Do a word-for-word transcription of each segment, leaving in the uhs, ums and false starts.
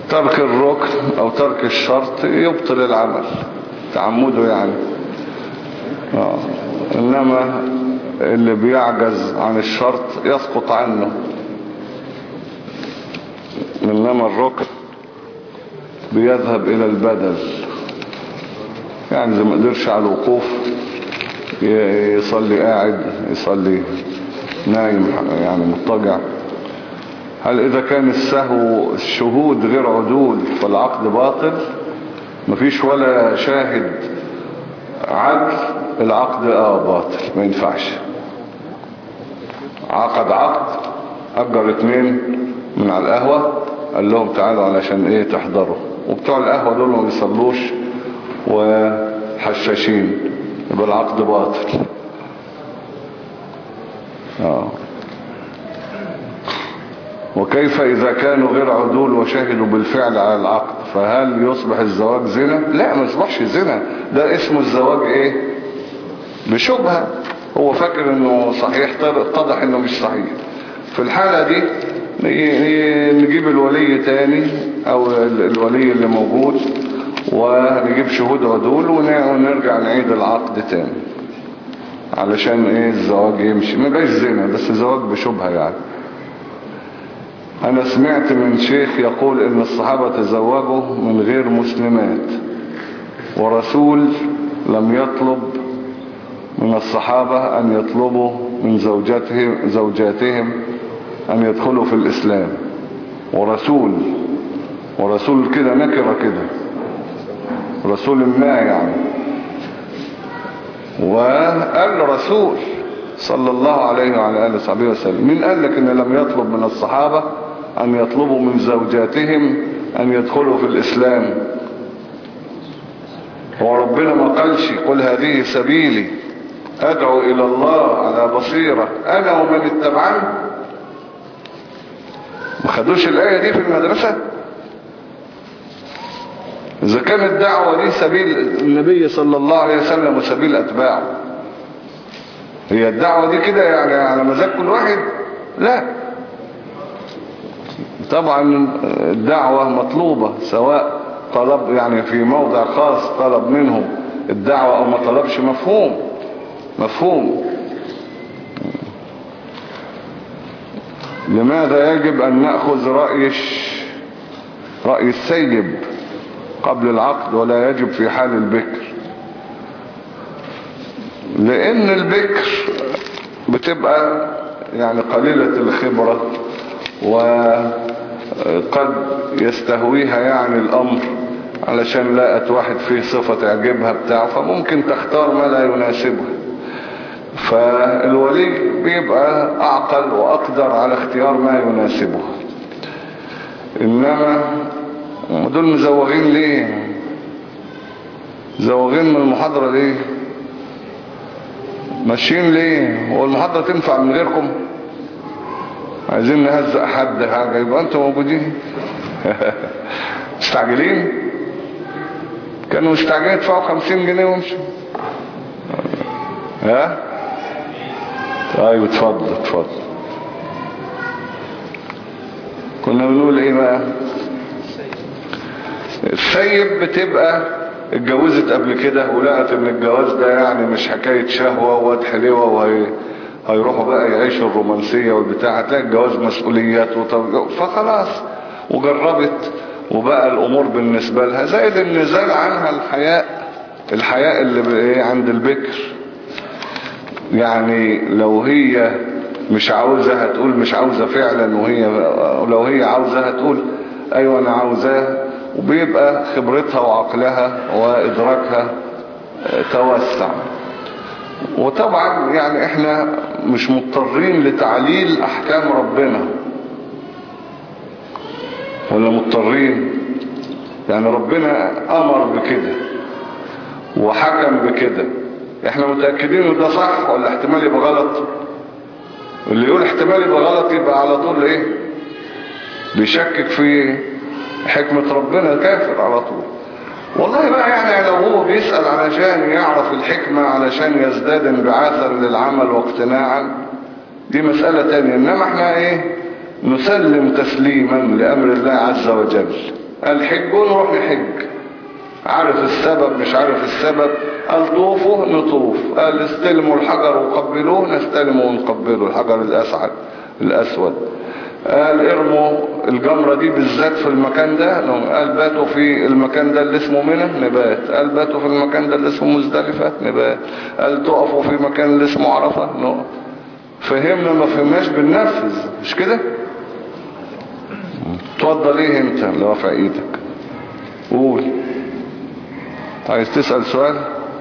ترك الركن او ترك الشرط يبطل العمل تعمده يعني. آه. انما اللي بيعجز عن الشرط يسقط عنه. انما الركن بيذهب الى البدل، يعني زي ما قدرش على الوقوف يصلي قاعد، يصلي نايم يعني مضطجع. هل اذا كان السهو الشهود غير عدول فالعقد باطل؟ مفيش ولا شاهد عدل، العقد اه باطل ما ينفعش. عقد عقد، اجر اتنين من على القهوة قال لهم تعالوا علشان ايه تحضروا، وبتوع القهوة دول ما بيصلوش وحشاشين، يبقى العقد باطل. اه وكيف إذا كانوا غير عدول وشهدوا بالفعل على العقد، فهل يصبح الزواج زنا؟ لا ما يصبحش زنا، ده اسمه الزواج ايه؟ بشبهة. هو فاكر انه صحيح، اتضح انه مش صحيح. في الحالة دي نجيب الولي تاني او الولي اللي موجود ونجيب شهود عدول ونرجع نعيد العقد تاني علشان ايه الزواج يمشي، ما بقاش زنا بس زواج بشبهة يعني. انا سمعت من شيخ يقول ان الصحابة تزوجوا من غير مسلمات، ورسول لم يطلب من الصحابة ان يطلبوا من زوجاتهم, زوجاتهم ان يدخلوا في الاسلام. ورسول ورسول كده نكرة كده، رسول ما يعني. وقال رسول صلى الله عليه وعلى آله وصحبه وسلم. مين قال لك ان لم يطلب من الصحابة ان يطلبوا من زوجاتهم ان يدخلوا في الاسلام؟ هو ربنا ما قالش قل هذه سبيلي ادعو الى الله على بصيرة انا ومن اتبعني؟ ما خدوش الاية دي في المدرسة؟ اذا كانت الدعوة دي سبيل النبي صلى الله عليه وسلم وسبيل اتباعه، هي الدعوة دي كده يعني على مزاج كل واحد؟ لا طبعا الدعوة مطلوبة، سواء طلب يعني في موضع خاص طلب منهم الدعوة او ما طلبش، مفهوم مفهوم. لماذا يجب ان نأخذ رأي رأي السيب قبل العقد ولا يجب في حال البكر؟ لان البكر بتبقى يعني قليلة الخبرة وقد يستهويها يعني الامر علشان لقت واحد فيه صفة تعجبها بتاع، فممكن تختار ما لا يناسبها. فالولي بيبقى اعقل واقدر على اختيار ما يناسبه. انما دول مزوغين ليه؟ مزوغين من المحاضرة ليه؟ ماشيين ليه؟ هو المحاضرة تنفع من غيركم؟ عايزين نهزق حد حاجة يبقى انتوا موجودين. مستعجلين؟ كانوا مستعجلين يدفعوا خمسين جنيه ومشوا. ها؟ طيب اتفضل اتفضل. كنا بنقول ايه بقى؟ السيب بتبقى اتجوزت قبل كده ولقت ان الجواز ده يعني مش حكاية شهوة وواد حلوة وهي هيروحوا بقى يعيشوا الرومانسية والبتاع، هتلاقي الجواز مسؤوليات وطب... فخلاص وجربت وبقى الامور بالنسبة لها زائد النزال عنها الحياء الحياء اللي عند البكر. يعني لو هي مش عاوزة هتقول مش عاوزة فعلا، وهي ولو هي عاوزة هتقول ايوه انا عاوزاه، وبيبقى خبرتها وعقلها وادراكها توسع. وطبعا يعني احنا مش مضطرين لتعليل احكام ربنا، ولا مضطرين؟ يعني ربنا امر بكده وحكم بكده، احنا متأكدين ان ده صح ولا احتمال يبقى غلط؟ اللي يقول احتمال يبقى غلط يبقى على طول ايه؟ بيشكك في حكمة ربنا، كافر على طول. والله بقى يعني لو هو بيسأل علشان يعرف الحكمة علشان يزداد انبعاثا للعمل واقتناعا دي مسألة تانية. انما احنا ايه؟ نسلم تسليما لأمر الله عز وجل. قال حجوا نروح نحج، عارف السبب مش عارف السبب. قال طوفوا نطوف، قال استلموا الحجر وقبلوه نستلمه ونقبله الحجر الأسعد الأسود. قال ارموا الجمرة دي بالذات في المكان ده، قال باتوا في المكان ده اللي اسمه منى نبات، قال باتوا في المكان ده اللي اسمه مزدلفة نبات، قال تقفوا في مكان اللي اسمه عرفة نقف. فهمنا ما فهمناش بننفذ، مش كده؟ تفضل ايه انت اللي رافع ايدك؟ قول. عايز تسأل سؤال؟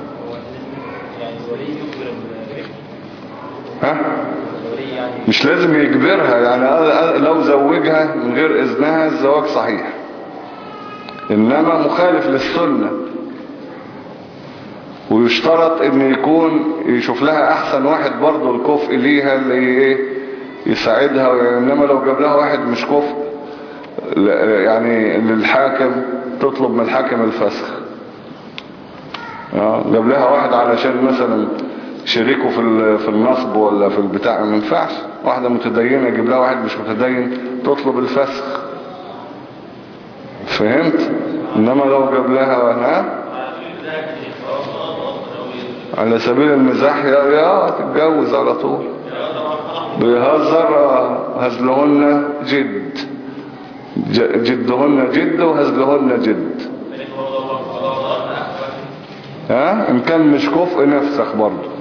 ها؟ مش لازم يجبرها، يعني لو زوجها من غير اذنها الزواج صحيح، انما مخالف للسنة. ويشترط ان يكون يشوف لها احسن واحد برضو الكفء ليها اللي ايه يساعدها. انما لو جاب لها واحد مش كفء يعني للحاكم تطلب من الحاكم الفسخ. جاب لها واحد علشان مثلا شريكه في في النصب ولا في البتاع، ما ينفعش. واحدة متدينة يجيب لها واحد مش متدين تطلب الفسخ، فهمت؟ انما لو جاب لها ها على سبيل المزاح يا يا تتجوز على طول. بيهزر هزلهن جد، جدهن جد وهزلهن جد. ها ان كان مش كفء نفسخ برضه.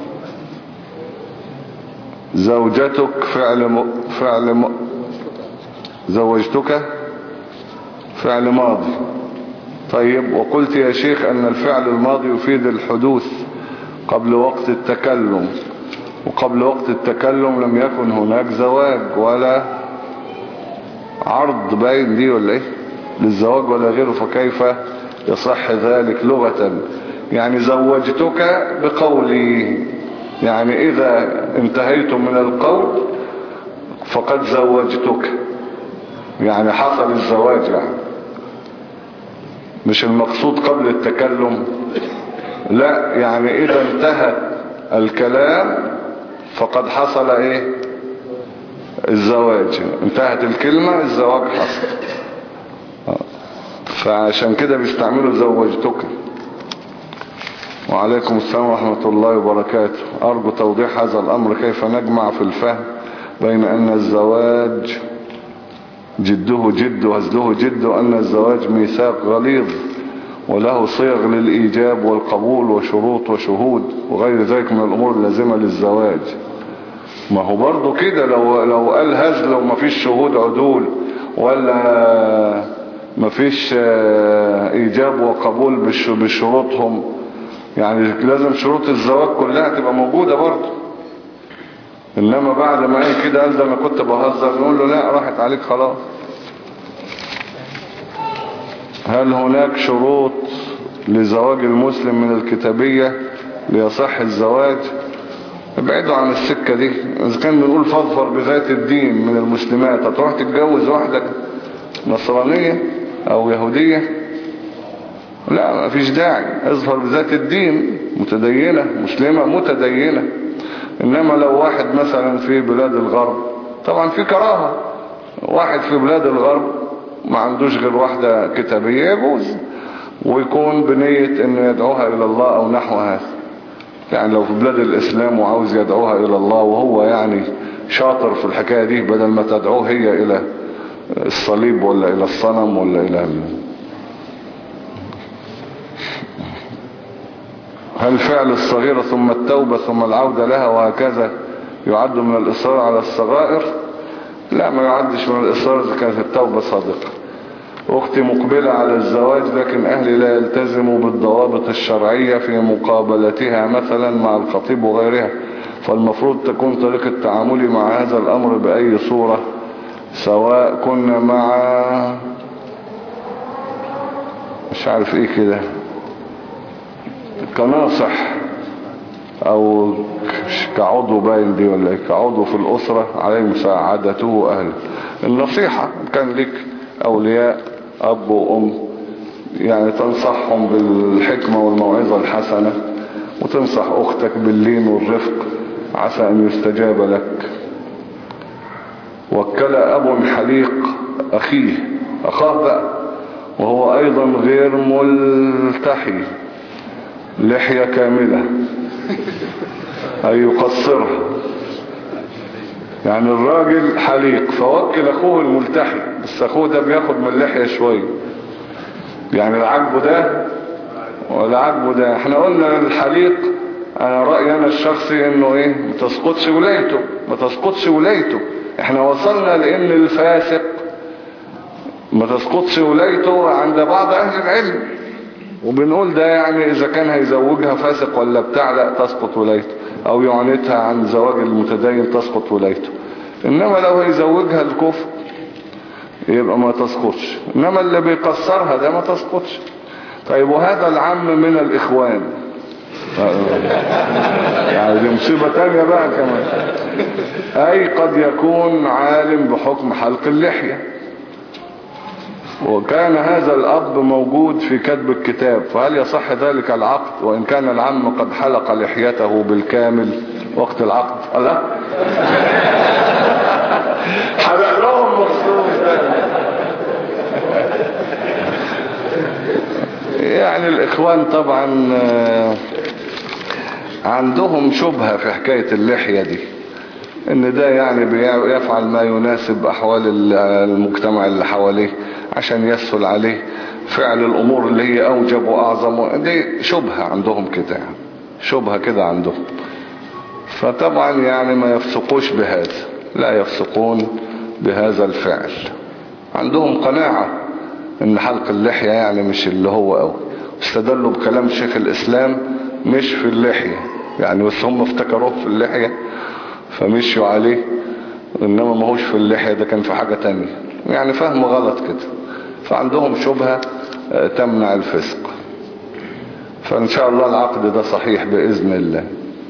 زوجتك فعل م... فعل م... زوجتك فعل ماضي. طيب وقلت يا شيخ ان الفعل الماضي يفيد الحدوث قبل وقت التكلم، وقبل وقت التكلم لم يكن هناك زواج ولا عرض باين دي ولا ايه للزواج ولا غيره، فكيف يصح ذلك لغة؟ يعني زوجتك بقولي، يعني اذا انتهيت من القول فقد زوجتك، يعني حصل الزواج، يعني مش المقصود قبل التكلم، لا يعني اذا انتهت الكلام فقد حصل ايه الزواج، انتهت الكلمة الزواج حصل. فعشان كده بيستعملوا زوجتك. وعليكم السلام ورحمة الله وبركاته. أرجو توضيح هذا الأمر، كيف نجمع في الفهم بين أن الزواج جده جد وهزله جد، وأن الزواج ميثاق غليظ وله صيغ للإيجاب والقبول وشروط وشهود وغير ذلك من الأمور اللازمة للزواج. ما هو برضو كده لو, لو قال هزل وما فيش شهود عدول ولا ما فيش إيجاب وقبول بشروطهم، يعني لازم شروط الزواج كلها تبقى موجودة برضو. إنما بعد ما قال كده قال ده أنا كنت بهزر، نقول له لا راحت عليك خلاص. هل هناك شروط لزواج المسلم من الكتابية ليصح الزواج؟ ابعدوا عن السكة دي. إذا كان بنقول فاظفر بذات الدين من المسلمات، هتروح تتجوز واحدة نصرانية أو يهودية؟ لا ما فيش داعي. اظفر بذات الدين متدينة مسلمة متدينة. إنما لو واحد مثلا في بلاد الغرب طبعا في كراهة، واحد في بلاد الغرب ما عندوش غير واحدة كتابية يجوز، ويكون بنية انه يدعوها الى الله او نحو هذا. يعني لو في بلاد الاسلام وعاوز يدعوها الى الله وهو يعني شاطر في الحكاية دي، بدل ما تدعوه هي الى الصليب ولا الى الصنم ولا الى ال... هل فعل الصغيرة ثم التوبة ثم العودة لها وهكذا يعد من الإصرار على الصغائر؟ لا ما يعدش من الإصرار إذا كانت التوبة صادقة. أختي مقبلة على الزواج لكن أهلي لا يلتزموا بالضوابط الشرعية في مقابلتها مثلا مع الخطيب وغيرها، فالمفروض تكون طريقة تعاملي مع هذا الأمر بأي صورة، سواء كنا مع مش عارف ايه كده كناصح او كعضو باين دي ولا كعضو في الأسرة، عليه مساعدته وأهله. النصيحة كان لك أولياء أب وأم يعني تنصحهم بالحكمة والموعظة الحسنة، وتنصح أختك باللين والرفق عسى أن يستجاب لك. وكل أب حليق أخيه أخاه بقى وهو ايضا غير ملتحي لحية كاملة اي يقصرها. يعني الراجل حليق فوكل اخوه الملتحي، بس اخوه ده بياخد من اللحية شوية، يعني العجب ده ولا عجبه ده. احنا قلنا الحليق، انا رأيي انا الشخصي انه ايه، ما تسقطش ولايته، ما تسقطش ولايته. احنا وصلنا لان الفاسق ما تسقطش ولايته عند بعض اهل العلم، وبنقول ده يعني اذا كان هيزوجها فاسق ولا بتاع لا تسقط ولايته، او يعنتها عن زواج المتدين تسقط ولايته. انما لو هيزوجها الكفر يبقى ما تسقطش، انما اللي بيقصرها ده ما تسقطش. طيب وهذا العم من الاخوان يعني دي مصيبة تانية بقى كمان. اي قد يكون عالم بحكم حلق اللحية، وكان هذا الاب موجود في كتب الكتاب، فهل يصح ذلك العقد وان كان العم قد حلق لحيته بالكامل وقت العقد؟ لا حلق لهم مخصوص يعني الاخوان طبعا عندهم شبهة في حكاية اللحية دي، ان ده يعني بيفعل ما يناسب احوال المجتمع اللي حواليه عشان يسهل عليه فعل الامور اللي هي اوجب واعظم. دي شبهة عندهم كده، يعني شبهة كده عندهم. فطبعا يعني ما يفسقوش بهذا، لا يفسقون بهذا الفعل. عندهم قناعة ان حلق اللحية يعني مش اللي هو قوي، استدلوا بكلام شيخ الاسلام مش في اللحية يعني، بس هم افتكروه في اللحية فمشوا عليه، انما ما هوش في اللحية، ده كان في حاجة تانية، يعني فهم غلط كده. فعندهم شبهة تمنع الفسق. فان شاء الله العقد ده صحيح بإذن الله.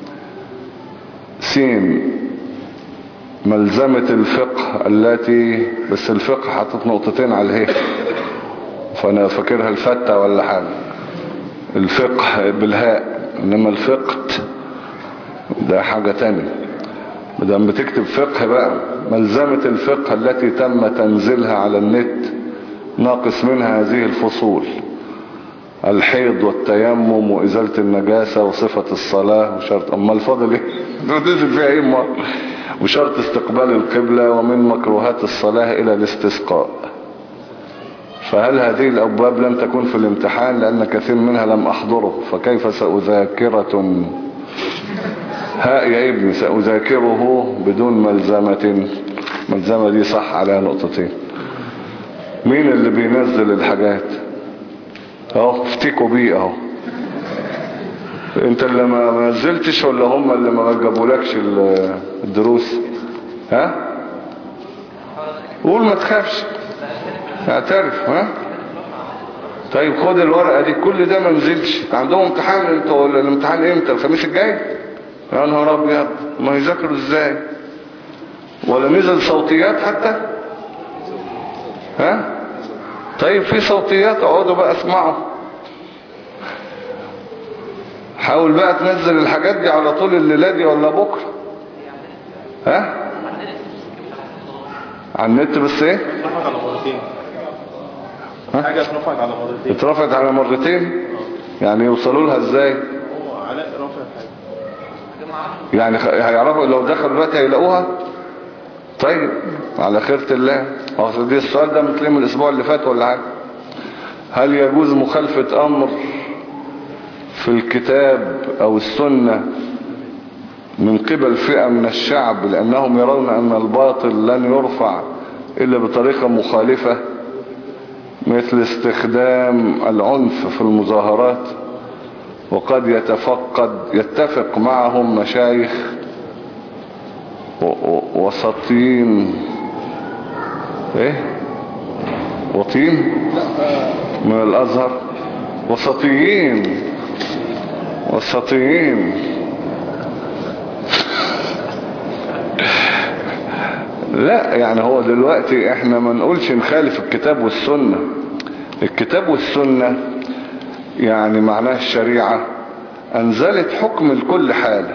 سين ملزمة الفقه التي، بس الفقه حطت نقطتين على الهي فانا فاكرها الفتة ولا حاجة، الفقه بالهاء، انما الفقه ده حاجة تانية. بدأ بتكتب فقه بقى، ملزمة الفقه التي تم تنزيلها على النت ناقص منها هذه الفصول: الحيض والتيمم وإزالة النجاسة وصفة الصلاة وشرط، أما الفضل ايه ننزل فيها ايه ما وشرط استقبال القبلة ومن مكروهات الصلاة إلى الاستسقاء. فهل هذه الأبواب لم تكن في الامتحان؟ لأن كثير منها لم أحضره، فكيف سأذاكرة ها يا ابني سأذاكره بدون ملزمة. ملزمة دي صح عليها نقطتين. مين اللي بينزل الحاجات اهو؟ افتكوا بيه اهو. انت اللي ما نزلتش ولا هم اللي ما جابولكش الدروس؟ ها قول ما تخافش، اعترف. ها طيب خد الورقة دي، كل ده ما نزلش. عندهم امتحان، انتوا الامتحان امتى؟ الخميس الجاي؟ يا نهار ابيض، ما يذاكروا ازاي؟ ولا نزل صوتيات حتى؟ ها طيب في صوتيات، اقعدوا بقى اسمعوا. حاول بقى تنزل الحاجات دي على طول الليلة دي ولا بكرة. ها على النت بس ايه؟ اترفعت على مرتين. حاجة اترفعت على مرتين. اترفعت على مرتين يعني يوصلوا لها ازاي؟ هو علاء رافع حاجة يعني هيعرفوا لو دخلوا دلوقتي هيلاقوها. طيب على خيرة الله. هو دي السؤال ده متلم الاسبوع اللي فات ولا حاجة. هل يجوز مخالفة امر في الكتاب او السنة من قبل فئة من الشعب لانهم يرون ان الباطل لن يرفع الا بطريقة مخالفة، مثل استخدام العنف في المظاهرات، وقد يتفقد يتفق معهم مشايخ وسطين ايه وطين من الازهر، وسطيين وسطيين لا يعني هو دلوقتي احنا ما نقولش نخالف الكتاب والسنة. الكتاب والسنة يعني معناه الشريعة انزلت حكم لكل حالة.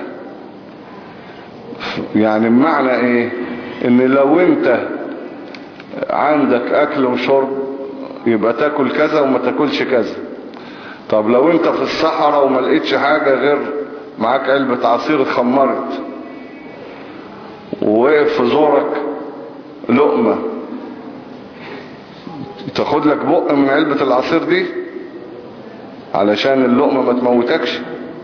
يعني بمعنى ايه؟ ان لو انت عندك اكل وشرب يبقى تاكل كذا وما تاكلش كذا. طب لو انت في الصحراء وما لقيتش حاجة غير معاك علبة عصير اتخمرت ووقف في زورك لقمة، تاخد لك بق من علبة العصير دي علشان اللقمة ما تموتكش؟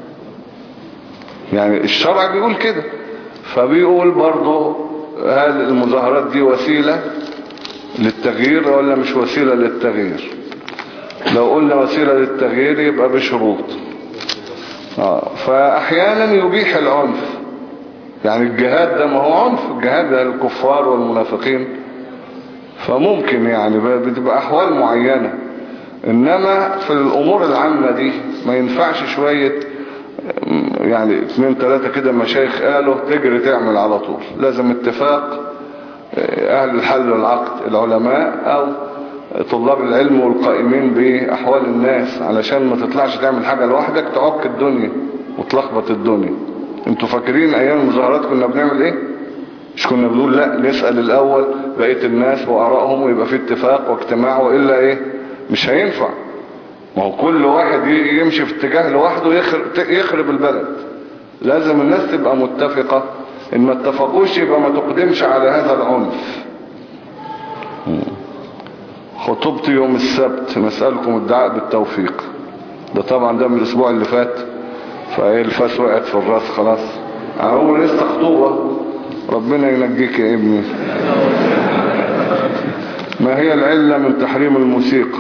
يعني الشرع بيقول كده. فبيقول برضو هل المظاهرات دي وسيلة للتغيير ولا مش وسيلة للتغيير؟ لو قلنا وسيلة للتغيير يبقى بشروط. آه. فأحيانا يبيح العنف، يعني الجهاد ده ما هو عنف، الجهاد ده الكفار والمنافقين، فممكن يعني بتبقى أحوال معينة. إنما في الأمور العامة دي ما ينفعش شوية يعني اثنين ثلاثة كده مشايخ قالوا تجري تعمل على طول. لازم اتفاق أهل الحل والعقد، العلماء أو طلاب العلم والقائمين بأحوال الناس، علشان ما تطلعش تعمل حاجة لوحدك تعك الدنيا وتلخبط الدنيا. انتوا فاكرين ايام المظاهرات كنا بنعمل ايه؟ مش كنا بنقول لا نسأل الاول بقية الناس وارائهم ويبقى في اتفاق واجتماع، وإلا ايه؟ مش هينفع. ما هو كل واحد يمشي في اتجاه لوحده يخرب البلد. لازم الناس تبقى متفقة، ان ما اتفقوش يبقى ما تقدمش على هذا العنف. خطبتي يوم السبت، نسألكم الدعاء بالتوفيق. ده طبعا ده من الاسبوع اللي فات، فايه الفاس وقعت في الراس خلاص. عمر لسه خطوبة، ربنا ينجيك يا ابني. ما هي العلة من تحريم الموسيقى؟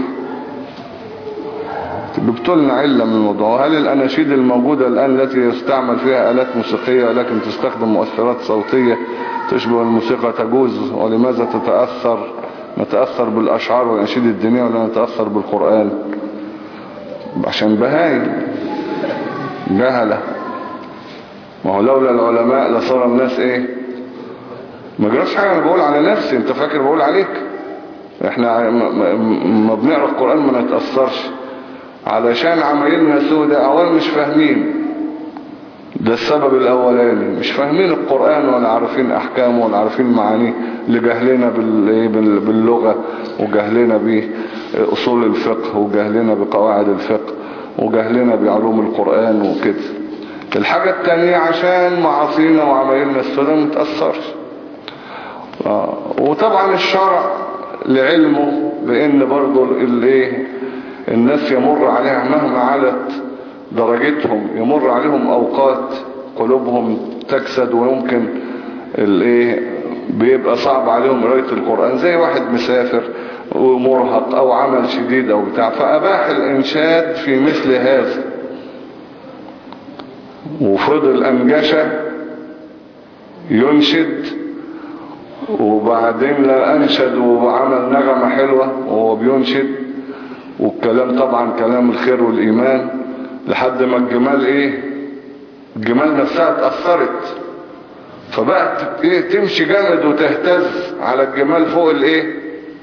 جبتلنا علة من الموضوع. هل الأناشيد الموجودة الآن التي يستعمل فيها آلات موسيقية ولكن تستخدم مؤثرات صوتية تشبه الموسيقى تجوز؟ ولماذا تتأثر نتأثر بالأشعار والأناشيد الدينية ولا نتأثر بالقرآن؟ عشان بهايم جهلة. ما هو لولا العلماء لصار الناس ايه؟ ما جراش حاجة. انا بقول على نفسي، انت فاكر بقول عليك؟ احنا ما بنقرأ القرآن ما نتأثرش علشان عمايلنا سودة. اولا مش فاهمين، ده السبب الاولاني، مش فاهمين القرآن ولا عارفين احكامه ولا عارفين معانيه، لجهلنا باللغة وجهلنا بأصول الفقه وجهلنا بقواعد الفقه وجهلنا بعلوم القرآن وكده. الحاجة التانية عشان معاصينا وعمايلنا السوداء متأثرش. آه. وطبعا الشرع لعلمه بان برضو الايه الناس يمر عليها مهما علت درجتهم، يمر عليهم اوقات قلوبهم تكسد ويمكن الايه بيبقى صعب عليهم قراءة القرآن، زي واحد مسافر ومرهق او عمل شديد او بتاع، فاباح الانشاد في مثل هذا. وفضل انجشة ينشد وبعدين لا انشد وعمل نغمة حلوة وهو بينشد، والكلام طبعا كلام الخير والايمان، لحد ما الجمال ايه الجمال نفسها اتأثرت، فبقت ايه تمشي جامد وتهتز على الجمال فوق الايه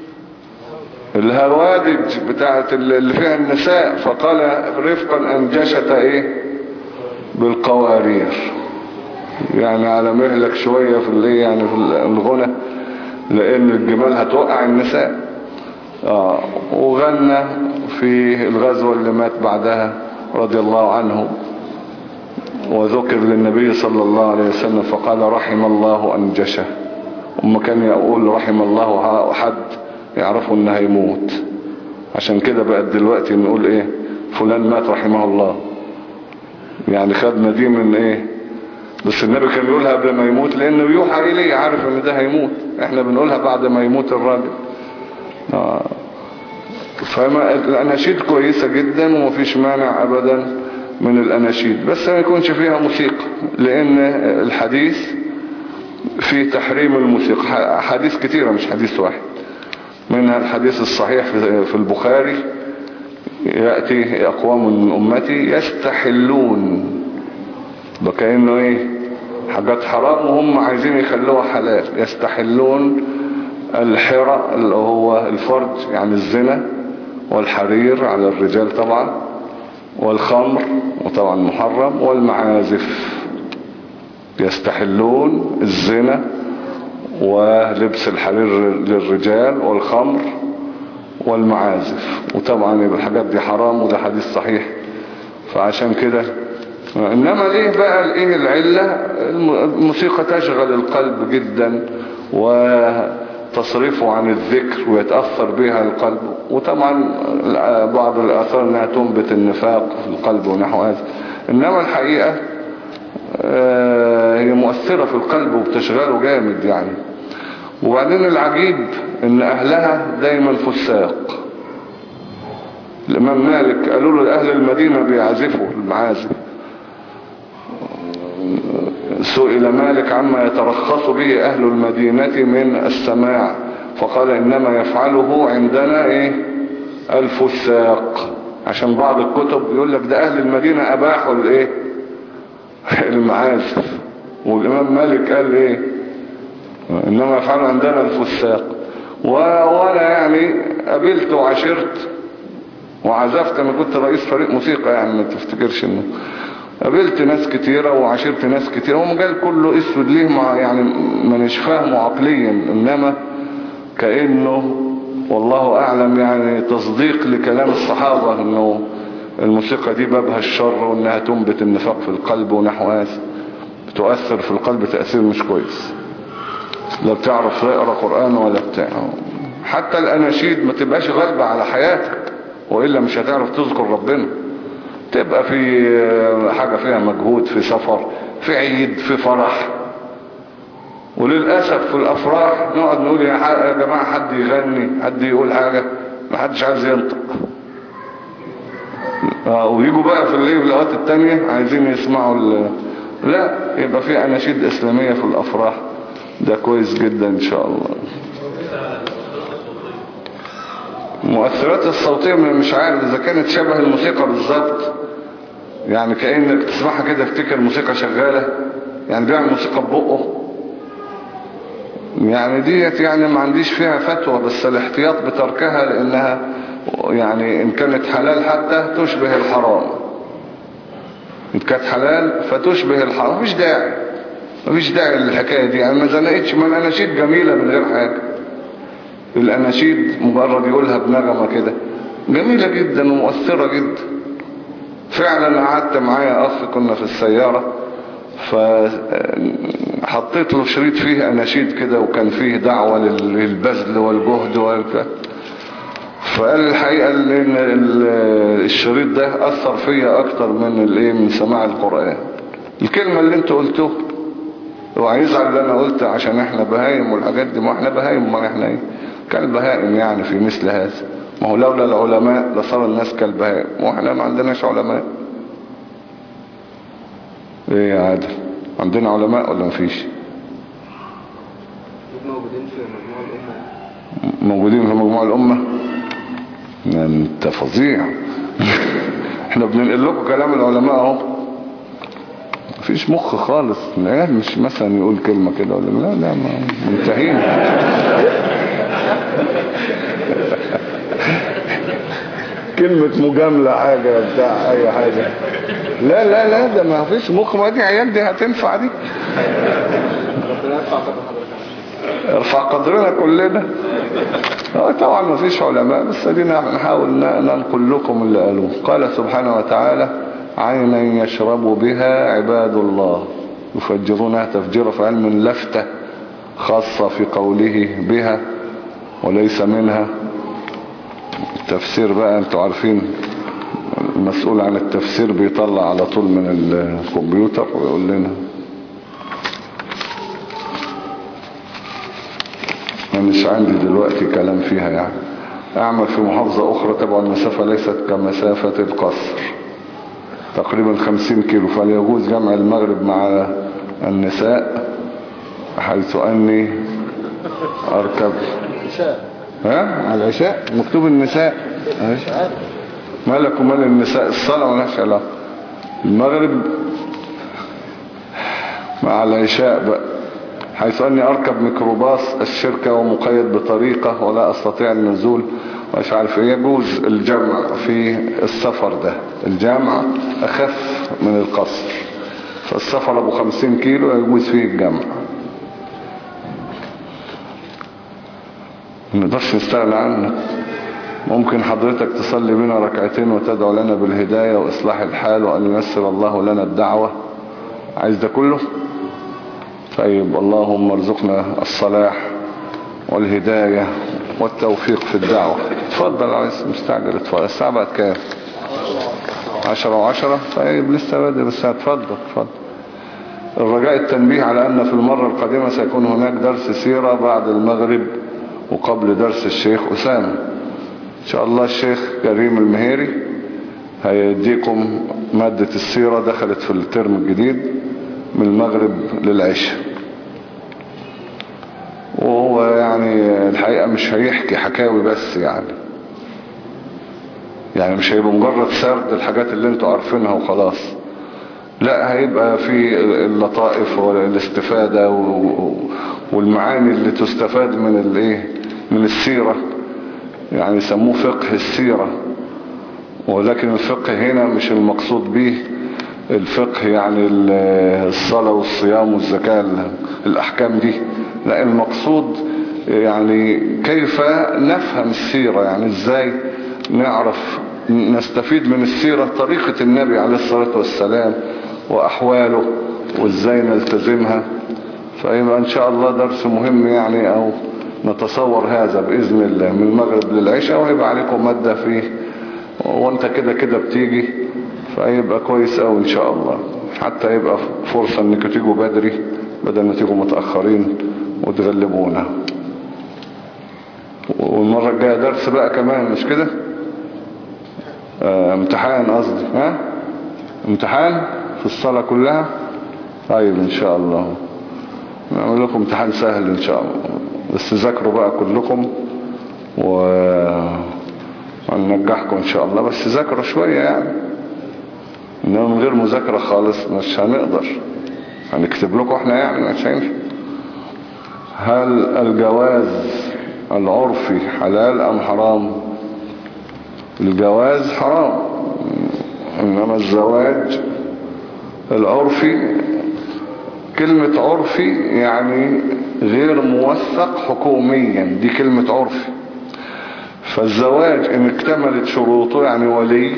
الهوادج بتاعت اللي فيها النساء. فقال رفقا انجشت ايه بالقوارير، يعني على مهلك شوية في الايه يعني في الغنى، لان الجمال هتوقع النساء. آه وغنى في الغزوة اللي مات بعدها رضي الله عنه، وذكر للنبي صلى الله عليه وسلم فقال رحم الله أنجشه. أما كان يقول رحم الله حد يعرفوا انه هيموت، عشان كده بقت دلوقتي نقول ايه فلان مات رحمه الله، يعني خدنا دي من ايه. بس النبي كان يقولها قبل ما يموت لانه يوحى اليه عارف ان ده هيموت، احنا بنقولها بعد ما يموت الراجل. آه. فما الاناشيد كويسة جدا ومفيش مانع ابدا من الاناشيد، بس ما يكونش فيها موسيقى، لان الحديث في تحريم الموسيقى حديث كتيرة مش حديث واحد. منها الحديث الصحيح في البخاري يأتي أقوام من أمتي يستحلون، بكأنه ايه حاجات حرام وهم عايزين يخلوها حلال. يستحلون الحرى اللي هو الفرج يعني الزنا، والحرير على الرجال طبعا، والخمر وطبعا محرم، والمعازف. يستحلون الزنا ولبس الحرير للرجال والخمر والمعازف. وطبعا يبقى الحاجات دي حرام، وده حديث صحيح. فعشان كده انما ليه بقى الايه العلة؟ الموسيقى تشغل القلب جدا وتصرفه عن الذكر ويتأثر بها القلب. وطبعا بعض الآثار انها تنبت النفاق في القلب ونحو هذا. انما الحقيقة هي مؤثرة في القلب وبتشغله جامد يعني. وبعدين العجيب ان اهلها دايما فساق. الامام مالك قالوا له اهل المدينة بيعزفوا المعازف. سئل مالك عما يترخص به اهل المدينة من السماع، فقال انما يفعله عندنا ايه؟ الفساق. عشان بعض الكتب يقول لك ده اهل المدينة اباحوا الايه؟ المعازف. والامام مالك قال ايه؟ انما يفعله عندنا الفساق. وانا يعني قابلت وعشرت وعزفت. انا كنت رئيس فريق موسيقى يعني، ما تفتكرش انه قابلت ناس كتيرة وعشرت ناس كتيرة. ومجال كله اسود ليه مع يعني مانيش فاهمه عقليا، انما كأنه والله اعلم يعني تصديق لكلام الصحابة انه الموسيقى دي بابها الشر، وانها تنبت النفاق في القلب ونحو هذا، بتؤثر في القلب تأثير مش كويس. لا بتعرف تقرأ قرآن ولا بتاع. حتى الاناشيد ما تبقاش غالبة على حياتك، وإلا مش هتعرف تذكر ربنا. تبقى في حاجة فيها مجهود، في سفر، في عيد، في فرح. وللأسف في الأفراح نقعد نقول يا جماعة حد يغني، حد يقول حاجة، ما حدش عايز ينطق. ويجوا بقى في الليل والأوقات التانية عايزين يسمعوا ال... لا، يبقى في أناشيد إسلامية في الأفراح. ده كويس جدا إن شاء الله. المؤثرات الصوتية مش عارف إذا كانت شبه الموسيقى بالظبط، يعني كأنك تسمعها كده افتكر موسيقى شغالة، يعني بيعمل موسيقى ببقه يعني. ديت يعني ما عنديش فيها فتوى، بس الاحتياط بتركها، لأنها يعني إن كانت حلال حتى تشبه الحرام. إن كانت حلال فتشبه الحرام. مفيش داعي مفيش داعي للحكاية دي يعني. ما زنقتش. ما الأناشيد جميلة من غير حاجة. الأناشيد مجرد يقولها بنغمة كده جميلة جدا ومؤثرة جدا. فعلا قعدت معايا أخ كنا في السيارة، فحطيت له شريط فيه أناشيد كده، وكان فيه دعوة للبذل والجهد والك... فقال الحقيقة ان الشريط ده أثر فيا أكتر من الايه من سماع القرآن. الكلمة اللي انت قلته وعايزعل اللي انا قلت عشان احنا بهايم والحاجات دي. ما احنا بهايم، ما احنا ايه كالبهائم يعني في مثل هذا. ما هو لولا العلماء لصار الناس كالبهائم، واحنا ما عندناش علماء. ايه يا عادل، عندنا علماء ولا مفيش؟ موجودين في مجموع الأمة. موجودين في مجموع الأمة. انت فظيع. احنا بننقل لكم كلام العلماء اهو. مفيش مخ خالص. العيال مش مثلا يقول كلمة كده ولا لا لا ما منتهين. كلمة مجاملة حاجة بتاع اي حاجة. لا لا لا ده ما فيش مخ. ما دي عيال دي هتنفع دي. ارفع قدرنا كلنا. اه طبعا ما فيش علماء، بس ادينا نحاول ننقل لكم اللي قالوه. قال سبحانه وتعالى: عينا يشرب بها عباد الله يفجرونها تفجيرا. فعلم اللفتة خاصة في قوله بها وليس منها. التفسير بقى انتوا عارفين المسؤول عن التفسير بيطلع على طول من الكمبيوتر ويقول لنا. مش عندي دلوقتي كلام فيها يعني. اعمل في محافظة اخرى تبع المسافة ليست كمسافة القصر تقريبا خمسين كيلو، فليجوز جمع المغرب مع النساء حيث اني اركب ها على العشاء. مكتوب النساء مالك ومال النساء؟ الصلاة مالهاش علاقة. المغرب مع العشاء بقى. حيث أني أركب ميكروباص الشركة ومقيد بطريقة ولا أستطيع النزول ومش عارف ايه. يجوز الجمع في السفر ده. الجمع أخف من القصر. فالسفر أبو خمسين كيلو يجوز فيه الجمع. ما نقدرش نستغنى عنه. ممكن حضرتك تصلي بنا ركعتين وتدعو لنا بالهداية وإصلاح الحال وأن ييسر الله لنا الدعوة. عايز ده كله؟ طيب اللهم ارزقنا الصلاح والهداية والتوفيق في الدعوة. اتفضل عايز مستعجل. اتفضل. الساعة بقت كام؟ عشرة وعشرة. طيب لسه بدري بس هتفضل. اتفضل. الرجاء التنبيه على أن في المرة القادمة سيكون هناك درس سيرة بعد المغرب وقبل درس الشيخ أسامة. إن شاء الله الشيخ كريم المهيري هيديكم مادة السيرة، دخلت في الترم الجديد من المغرب للعشاء. وهو يعني الحقيقة مش هيحكي حكاوي بس، يعني يعني مش هيبقى مجرد سرد الحاجات اللي انتوا عارفينها وخلاص، لا هيبقى في اللطائف والاستفادة والمعاني اللي تستفاد من الايه من السيرة. يعني يسموه فقه السيرة، ولكن الفقه هنا مش المقصود به الفقه يعني الصلاة والصيام والزكاة الأحكام دي، لا المقصود يعني كيف نفهم السيرة، يعني ازاي نعرف نستفيد من السيرة، طريقة النبي عليه الصلاة والسلام وأحواله وازاي نلتزمها. فيبقى ان شاء الله درس مهم يعني، او نتصور هذا بإذن الله من المغرب للعشاء، وهيبقى عليكم مادة فيه وانت كده كده بتيجي، فيبقى كويس اوي ان شاء الله، حتى يبقى فرصة انك تيجوا بدري بدل ما تيجوا متأخرين وتغلبونا. والمرة الجاية درس بقى كمان، مش كده؟ اه امتحان قصدي. ها امتحان في الصلاة كلها. طيب ان شاء الله نعمل لكم امتحان سهل ان شاء الله، بس ذاكروا بقى كلكم وننجحكم ان شاء الله، بس ذاكروا شوية يعني، انما من غير مذاكرة خالص مش هنقدر، هنكتب لكم احنا يعني مش هينفع. هل الجواز العرفي حلال ام حرام؟ الجواز حرام، انما الزواج العرفي، كلمة عرفي يعني غير موثق حكوميا، دي كلمة عرفي. فالزواج ان اكتملت شروطه، يعني ولي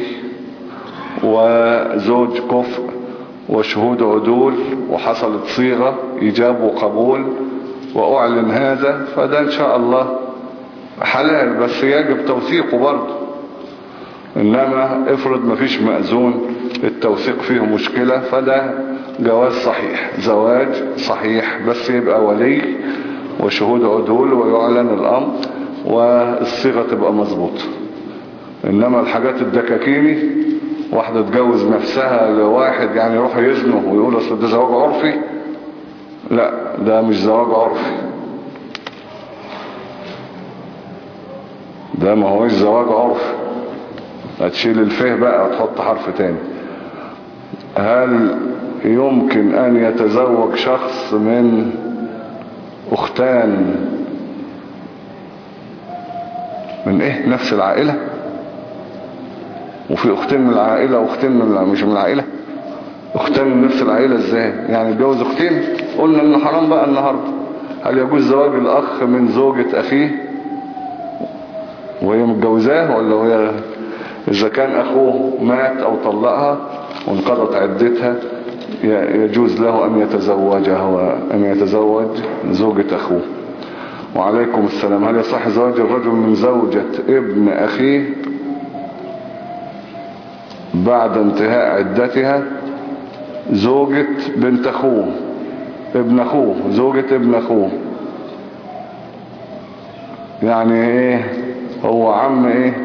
وزوج كفء وشهود عدول وحصلت صيغة إيجاب وقبول وأعلن هذا، فده إن شاء الله حلال، بس يجب توثيقه برضه. إنما افرض ما فيش مأذون التوثيق فيه مشكلة، فده جواز صحيح، زواج صحيح، بس يبقى ولي وشهود عدول ويعلن الأمر والصيغة تبقى مظبوطة. إنما الحاجات الدكاكيني، واحدة تجوز نفسها لواحد يعني يروح يزنه ويقول اصل ده زواج عرفي، لا ده مش زواج عرفي، ده ما هوش زواج عرفي. هتشيل الفه بقى وتحط حرف تاني. هل يمكن ان يتزوج شخص من اختان من ايه نفس العائلة؟ وفي اختين من العائلة واختين من مش من العائلة؟ اختين من نفس العائلة ازاي يعني؟ يتجوز اختين؟ قلنا ان حرام بقى النهاردة. هل يجوز زواج الاخ من زوجة اخيه وهي متجوزاه، ولا وهي اذا كان اخوه مات او طلقها وانقضت عدتها يجوز له ان يتزوجها وان يتزوج زوجة اخوه؟ وعليكم السلام. هل يصح زواج الرجل من زوجة ابن اخيه بعد انتهاء عدتها؟ زوجة بنت اخوه، ابن اخوه، زوجة ابن اخوه، يعني ايه؟ هو عم ايه؟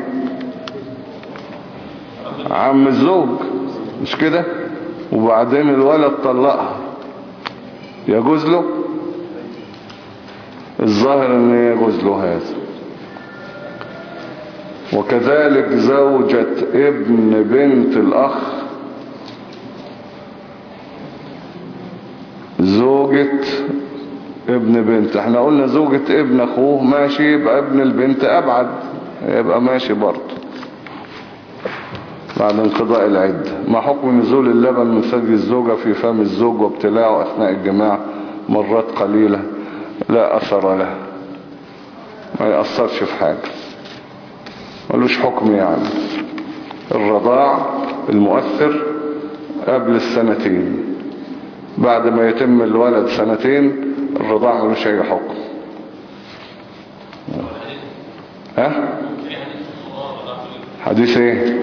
عم الزوج، مش كده؟ وبعدين الولد طلقها، يجوز له؟ الظاهر ان يجوز له هذا. وكذلك زوجة ابن بنت الاخ، زوجة ابن بنت، احنا قلنا زوجة ابن اخوه ماشي، يبقى ابن البنت ابعد، يبقى ماشي برضه بعد انقضاء العدة. ما حكم نزول اللبن من ثدي الزوجة في فم الزوج وابتلاعه اثناء الجماع مرات قليلة؟ لا اثر له، ما يأثرش في حاجة. ملوش حكم يعني. الرضاع المؤثر قبل السنتين، بعد ما يتم الولد سنتين الرضاع ملوش اي حكم. ها حديث ايه؟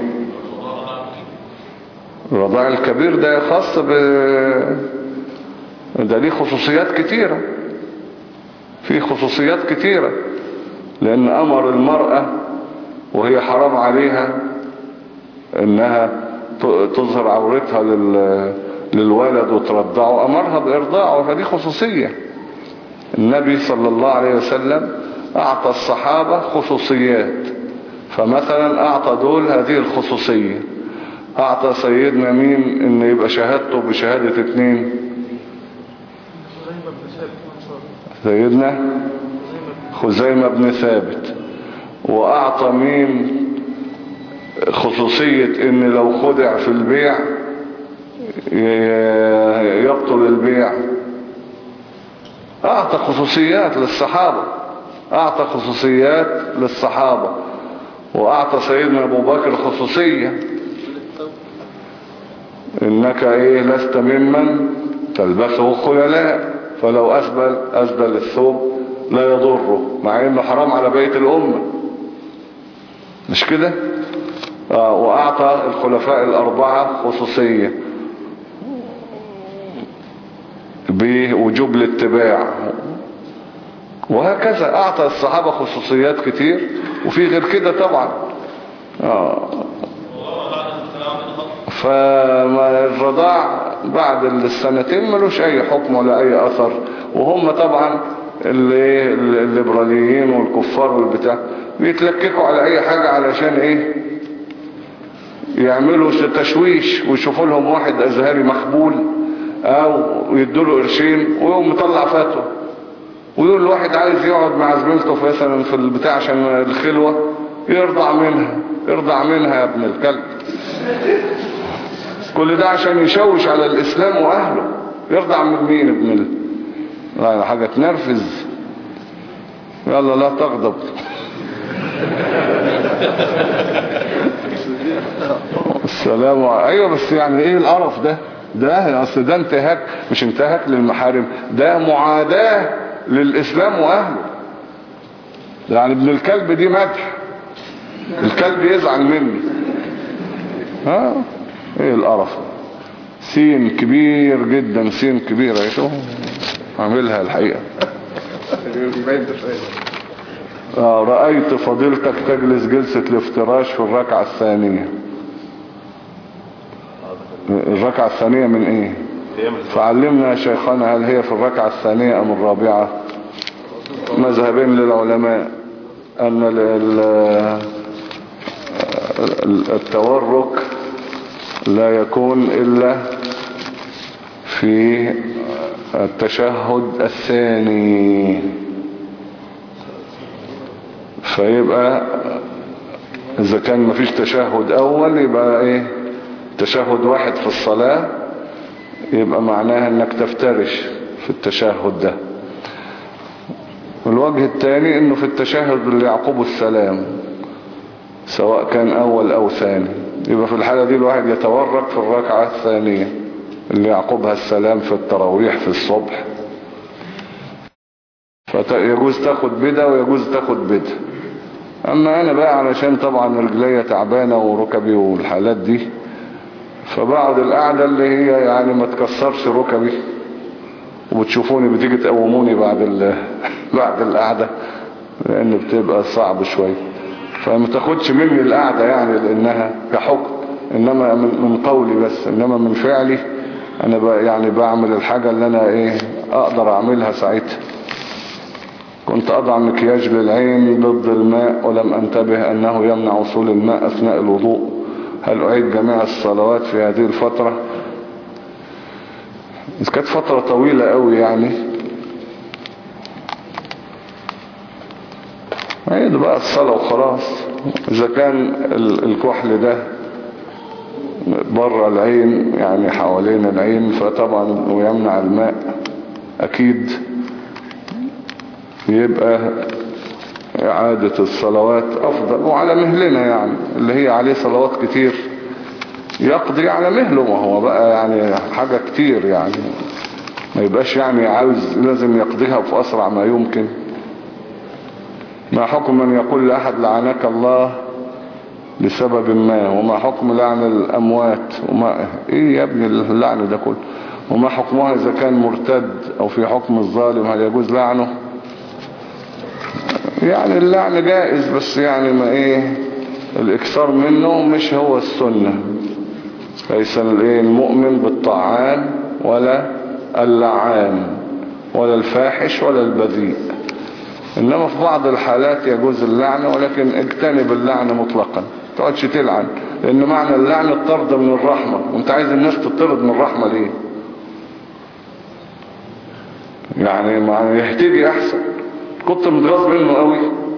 الرضاع الكبير ده خاص ب ده ليه خصوصيات كتيرة، في خصوصيات كتيرة، لان امر المرأة وهي حرام عليها انها تظهر عورتها لل... للولد وترضعه، امرها بارضاعه، فدي خصوصية. النبي صلى الله عليه وسلم اعطى الصحابة خصوصيات، فمثلا اعطى دول هذه الخصوصية. اعطى سيدنا مين ان يبقى شهادته بشهادة اتنين؟ سيدنا خزيمة بن ثابت. واعطى مين خصوصية ان لو خدع في البيع يبطل البيع؟ اعطى خصوصيات للصحابة، اعطى خصوصيات للصحابة. واعطى سيدنا ابو بكر خصوصية، انك ايه لست ممن تلبسه خيلاء، فلو اسبل اسبل الثوب لا يضره، مع انه حرام على بيت الامة، مش كده؟ آه واعطى الخلفاء الاربعة خصوصية بوجوب الاتباع، وهكذا اعطى الصحابة خصوصيات كتير. وفي غير كده طبعا. آه فالرضاع بعد السنتين ملوش اي حكم ولا اي اثر. وهم طبعا الليبراليين والكفار والبتاع بيتلككوا على اي حاجة علشان ايه؟ يعملوا تشويش ويشوفوا لهم واحد ازهري مخبول او يدوا له قرشين ويقوم مطلع فتوى ويقول الواحد عايز يقعد مع زميلته مثلا في البتاع عشان الخلوة يرضع منها. يرضع منها يا ابن الكلب. كل ده عشان يشوش على الاسلام واهله. يرضع من مين ابن ال... لا حاجة تنرفز. يلا لا تغضب. السلام عليكم. ايوه بس يعني ايه القرف ده؟ ده اصل ده انتهاك، مش انتهاك للمحارم، ده معاداة للاسلام واهله. يعني ابن الكلب دي مدح، الكلب يزعل مني. ها ايه القرف؟ سين كبير جدا، سين كبيرة ايه عاملها الحقيقة. آه رأيت فضيلتك تجلس جلسة الافتراش في الركعة الثانية. الركعة الثانية من ايه؟ فعلمنا يا شيخنا، هل هي في الركعة الثانية ام الرابعة؟ مذهبين للعلماء ان التورك لا يكون الا في التشهد الثاني. فيبقى اذا كان مفيش تشهد اول يبقى ايه؟ تشهد واحد في الصلاة، يبقى معناها انك تفترش في التشهد ده. والوجه الثاني انه في التشهد اللي يعقبه السلام، سواء كان اول او ثاني، يبقى في الحالة دي الواحد يتورك في الركعة الثانية اللي يعقبها السلام في التراويح في الصبح. فيجوز تاخد بدة ويجوز تاخد بدة. اما انا بقى علشان طبعا رجلية تعبانة وركبي والحالات دي، فبعد القعدة اللي هي يعني ما تكسرش ركبي، وبتشوفوني بتيجي تقوموني بعد ال... بعد القعدة، لان بتبقى صعب شوية. فما تاخدش مني القعدة يعني لانها كحكم، انما من قولي بس، انما من فعلي انا بقى يعني بعمل الحاجة اللي انا ايه اقدر اعملها ساعتها. كنت اضع مكياج للعين ضد الماء ولم انتبه انه يمنع وصول الماء اثناء الوضوء. هل اعيد جميع الصلوات في هذه الفترة؟ إذا كانت فترة طويلة قوي يعني عيد بقى الصلاة وخلاص. إذا كان الكحل ده بره العين يعني حوالين العين، فطبعا ويمنع الماء أكيد، يبقى إعادة الصلوات أفضل، وعلى مهلنا يعني اللي هي عليه صلوات كتير يقضي على مهله، ما هو بقى يعني حاجة كتير يعني، ما يبقاش يعني عاوز لازم يقضيها في أسرع ما يمكن. ما حكم من يقول لأحد لعنك الله لسبب ما، وما حكم لعن الأموات، وما إيه يا ابن اللعن ده كله، وما حكمها إذا كان مرتد أو في حكم الظالم هل يجوز لعنه؟ يعني اللعن جائز، بس يعني ما إيه الإكثار منه مش هو السنة. ليس المؤمن بالطعان ولا اللعان ولا الفاحش ولا البذيء، إنما في بعض الحالات يجوز اللعن، ولكن اجتنب اللعن مطلقا، تقعدش تلعن، لأن معنى اللعن الطرد من الرحمة، وانت عايز الناس تطرد من الرحمة ليه؟ يعني معنى يهتدي أحسن، كنت متغاظ منه قوي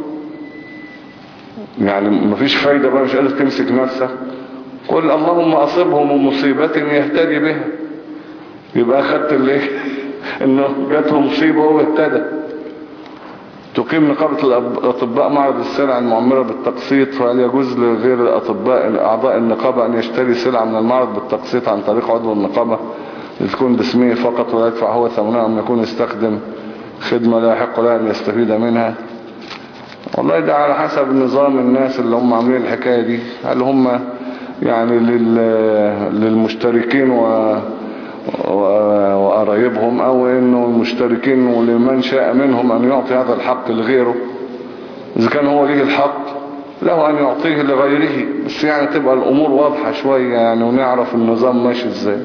يعني مفيش فايدة بقى، مش قادر تمسك نفسك، قل اللهم أصبهم مصيبة يهتدي بها، يبقى أخدت اللي إنه جاته مصيبة وهو اهتدى. تقيم نقابة الأطباء معرض السلع المعمرة بالتقسيط، فهل يجوز لغير الأطباء أعضاء النقابة أن يشتري سلعة من المعرض بالتقسيط عن طريق عضو النقابة لتكون باسمه فقط ولا يدفع هو ثمنها، أم يكون يستخدم خدمة لا يحق له أن يستفيد منها؟ والله ده على حسب نظام الناس اللي هم عاملين الحكاية دي، هل هم يعني للمشتركين و وقرايبهم، او انه المشتركين ولمن شاء منهم ان يعطي هذا الحق لغيره. اذا كان هو ليه الحق له ان يعطيه لغيره، بس يعني تبقى الامور واضحة شوية يعني، ونعرف النظام ماشي ازاي.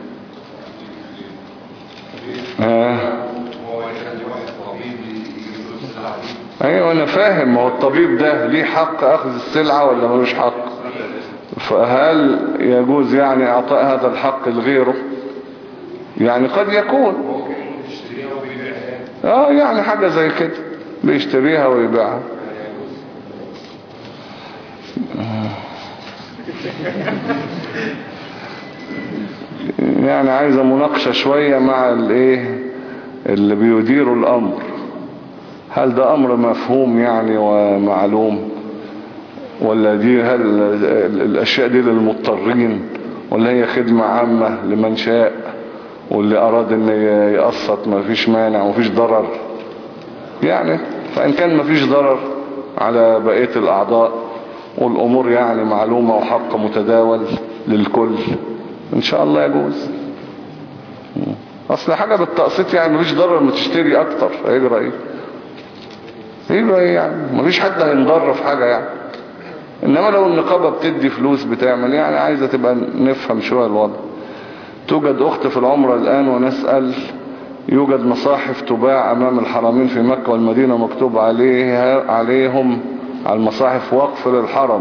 ها ايوه انا فاهم، ما هو الطبيب ده ليه حق اخذ السلعة ولا ملوش حق؟ فهل يجوز يعني اعطاء هذا الحق لغيره؟ يعني قد يكون اه يعني حاجة زي كده بيشتريها ويبيعها. يعني عايزة مناقشة شوية مع الايه اللي بيديروا الامر، هل ده امر مفهوم يعني ومعلوم، ولا دي هل الاشياء دي للمضطرين، ولا هي خدمة عامة لمن شاء، واللي اراد ان يقسط ما فيش مانع ومفيش ضرر يعني. فان كان ما فيش ضرر على بقية الاعضاء والامور يعني معلومة وحق متداول للكل، ان شاء الله يجوز. اصل حاجة بالتقسيط يعني مفيش ضرر، ما تشتري اكتر هيجرى ايه؟ هيجرى ايه يعني؟ مفيش حد هينضر في حاجة يعني. انما لو النقابة بتدي فلوس بتعمل يعني، عايزة تبقى نفهم شوية الوضع. توجد اخت في العمرة الان ونسأل، يوجد مصاحف تباع امام الحرمين في مكة والمدينة مكتوب عليها عليهم على المصاحف وقف للحرم،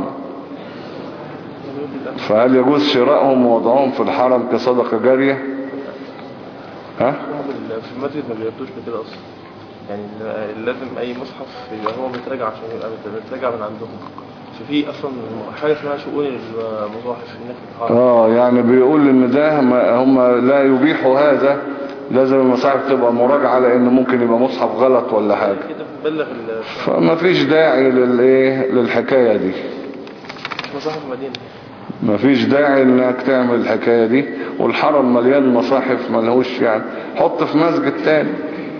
فهل يجوز شرائهم ووضعهم في الحرم كصدقة جارية؟ ها؟ في المسجد ما بيردوش بكده اصلا، يعني لازم اي مصحف يبقى هو متراجع عشان يبقى متراجع من عندهم. في اصلا حاجة اسمها شؤون المصاحف هناك في الحرم. اه يعني بيقول ان ده هم لا يبيحوا هذا، لازم المصاحف تبقى مراجعة، لان ممكن يبقى مصحف غلط ولا حاجة، فما فيش داعي للايه للحكاية دي. مصاحف مدينة ما فيش داعي انك تعمل الحكاية دي، والحرم مليان مصاحف ملهوش يعني، حط في مسجد تاني.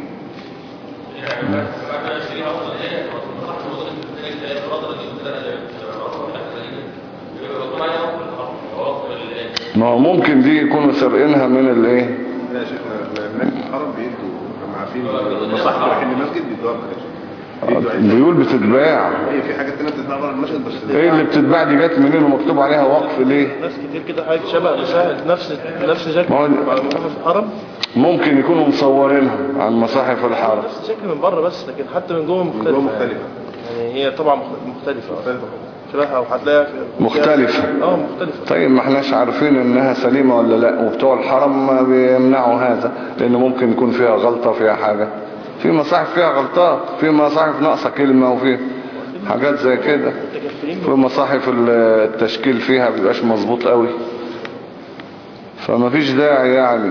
ما هو ممكن دي يكونوا سرقينها من الايه. لا يا شيخنا هناك في الحرم بيدوا، هم عارفين المصاحف رايحين المسجد بيدوها، بيقول بتتباع. ايه في حاجات تانية بتتباع بره المسجد بس ايه اللي بتتباع دي جت منين ومكتوب عليها وقف ليه؟ ناس كتير كده حاجة شبه مشاهد نفس نفس شكل على مصاحف الحرم، ممكن يكونوا مصورينها عن مصاحف الحرم نفس الشكل من بره بس، لكن حتى من جوه مختلفة. من جوه مختلفة يعني هي طبعا مختلفة شبهها وهتلاقيها مختلفة. اه مختلفة. طيب ما احناش عارفين انها سليمة ولا لا، وبتوع الحرم ما بيمنعوا هذا، لان ممكن يكون فيها غلطة فيها حاجة، في مصاحف فيها غلطات، في مصاحف ناقصة كلمة، وفي حاجات زي كده، في مصاحف التشكيل فيها بيبقاش مظبوط قوي، فما فيش داعي يعني.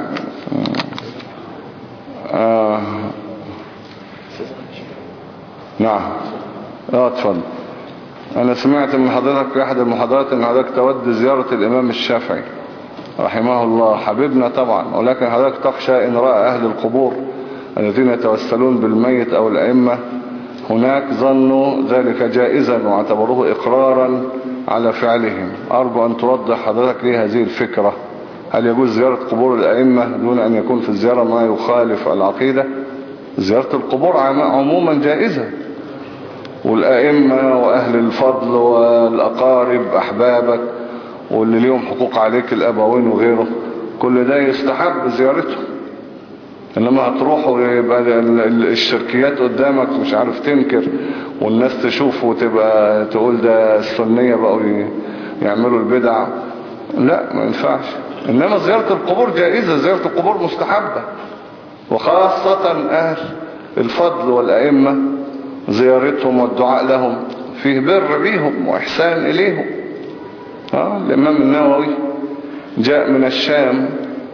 آه. نعم. اه اتفضل. انا سمعت من حضرتك في احد المحاضرات ان حضرتك تود زيارة الامام الشافعي رحمه الله، حبيبنا طبعا، ولكن حضرتك تخشى ان رأى اهل القبور الذين يتوسلون بالميت او الائمة هناك ظنوا ذلك جائزا واعتبروه اقرارا على فعلهم. ارجو ان توضح حضرتك لي هذه الفكرة. هل يجوز زيارة قبور الائمة دون ان يكون في الزيارة ما يخالف العقيدة؟ زيارة القبور عموما جائزة، والائمة واهل الفضل والاقارب احبابك واللي ليهم حقوق عليك الابوين وغيره كل ده يستحب زيارته. انما هتروح ويبقى الشركيات قدامك مش عارف تنكر والناس تشوف وتبقى تقول ده السنية بقوا يعملوا البدع، لا ما ينفعش. انما زيارة القبور جائزة، زيارة القبور مستحبة، وخاصة اهل الفضل والائمة زيارتهم والدعاء لهم فيه بر بيهم واحسان اليهم. آه الامام النووي جاء من الشام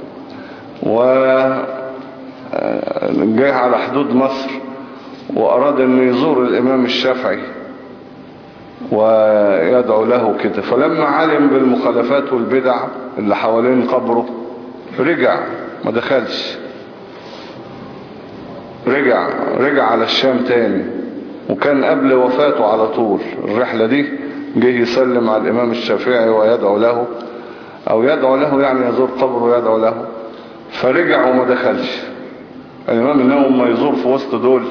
وجاء على حدود مصر واراد ان يزور الامام الشافعي ويدعو له كده، فلما علم بالمخالفات والبدع اللي حوالين قبره رجع ما دخلش، رجع رجع على الشام تاني، وكان قبل وفاته على طول الرحلة دي جه يسلم على الامام الشافعي ويدعو له، او يدعو له يعني يزور قبره ويدعو له، فرجع وما دخلش. الامام النووي ما يزور في وسط دول.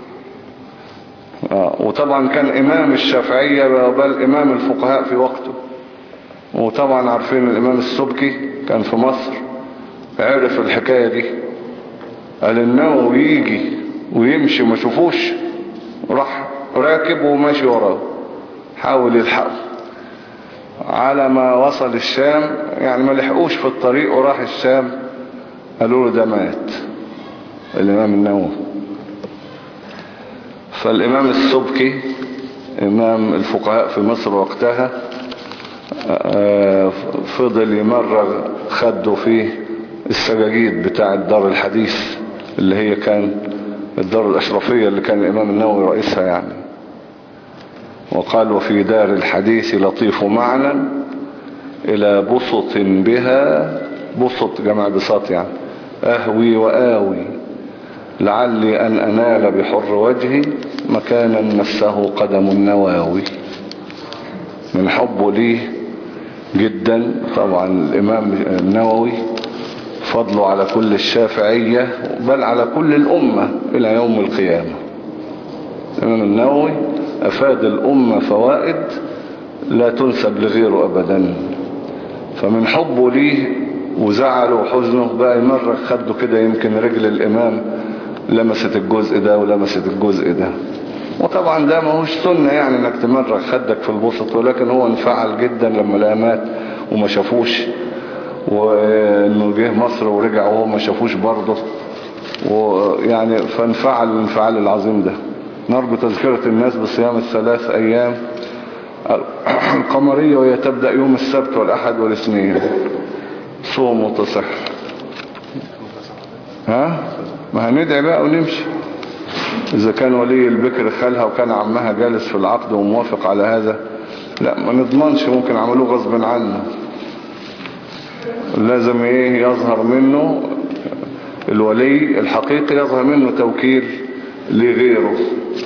آه. وطبعا كان امام الشافعية بل امام الفقهاء في وقته، وطبعا عارفين الامام السبكي كان في مصر عرف الحكاية دي، قال النووي يجي ويمشي ما شوفوش، راح راكب وماشي وراه حاول يلحقه، على ما وصل الشام يعني ما لحقوش في الطريق وراح الشام قالوا له ده مات الامام النووي. فالامام السبكي امام الفقهاء في مصر وقتها فضل يمرغ خده فيه السجاجيد بتاع الدار الحديث اللي هي كان الدار الاشرفية اللي كان الامام النووي رئيسها يعني. وقال وفي دار الحديث لطيف معنى الى بسط بها، بسط جمع بساط يعني، اهوي واوي لعلي ان انال بحر وجهي مكانا مسه قدم النواوي. من حبه ليه جدا طبعا الامام النووي فضله على كل الشافعية بل على كل الامة الى يوم القيامة. الامام النووي افاد الامة فوائد لا تنسب لغيره ابدا، فمن حبه ليه وزعله وحزنه بقى يمرغ خده كده، يمكن رجل الامام لمست الجزء ده ولمست الجزء ده. وطبعا ده ما هوش سنة يعني انك تمرغ خدك في البسط، ولكن هو انفعل جدا لما لقى مات وما شافوش، وانه جه مصر ورجع وهو ما شافوش برضه، ويعني فانفعل الانفعال العظيم ده. نرجو تذكرة الناس بصيام الثلاث ايام القمرية، وهي تبدأ يوم السبت والاحد والاثنين. صوم وتصح. ها ما هندعي بقى ونمشي. اذا كان ولي البكر خالها وكان عمها جالس في العقد وموافق على هذا، لا ما نضمنش، ممكن عملوه غصب عنه. لازم ايه يظهر منه الولي الحقيقي، يظهر منه توكيل لغيره.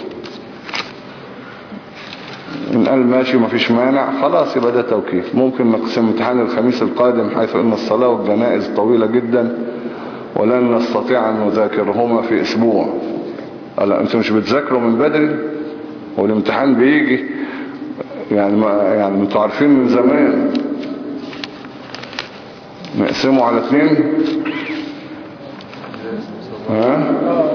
ان قال ماشي ما فيش مانع خلاص يبقى ده توكيل. ممكن نقسم امتحان الخميس القادم حيث ان الصلاة والجنائز طويلة جدا ولن نستطيع ان نذاكرهما في اسبوع. لا انتوا مش بتذاكروا من بدري والامتحان بيجي يعني ما يعني انتوا عارفين من زمان. نقسمه على اثنين. ها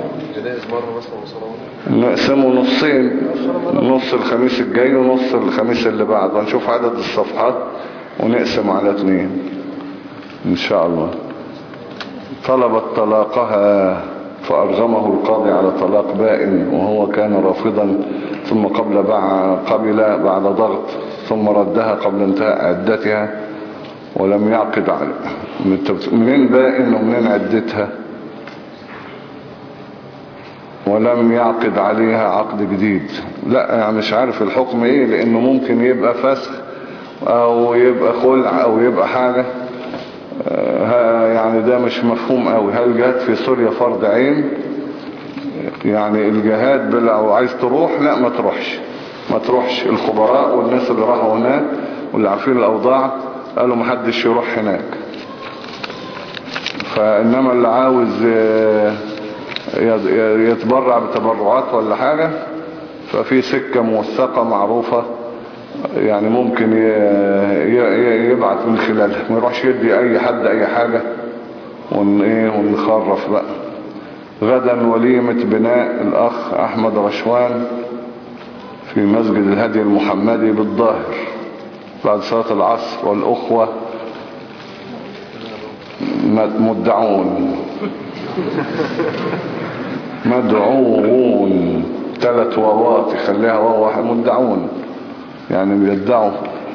نقسمه نصين، نص الخميس الجاي ونص الخميس اللي بعد، ونشوف عدد الصفحات ونقسم على اثنين ان شاء الله. طلبت طلاقها فأرغمه القاضي على طلاق بائن وهو كان رافضا، ثم قبل قبل بعد ضغط، ثم ردها قبل انتهاء عدتها ولم يعقد عليه. منين بائن ومنين عدتها؟ ولم يعقد عليها عقد جديد. لا يعني مش عارف الحكم ايه، لانه ممكن يبقى فسخ او يبقى خلع او يبقى حاجة يعني ده مش مفهوم قوي. هل جهاد في سوريا فرض عين؟ يعني الجهاد بلا او عايز تروح لا ما تروحش ما تروحش. الخبراء والناس اللي راحوا هناك واللي عارفين الاوضاع قالوا ما حدش يروح هناك. فانما اللي عاوز يتبرع بتبرعات ولا حاجة ففي سكة موثقة معروفة يعني ممكن يبعت من خلالها، ما يروحش يدي اي حد اي حاجة ونخرف بقى. غدا وليمة بناء الاخ احمد رشوان في مسجد الهدي المحمدي بالظاهر بعد صلاة العصر، والاخوة مدعون مدعوون ثلاث واوات يخليها واو واحد، مدعون يعني بيدعوا.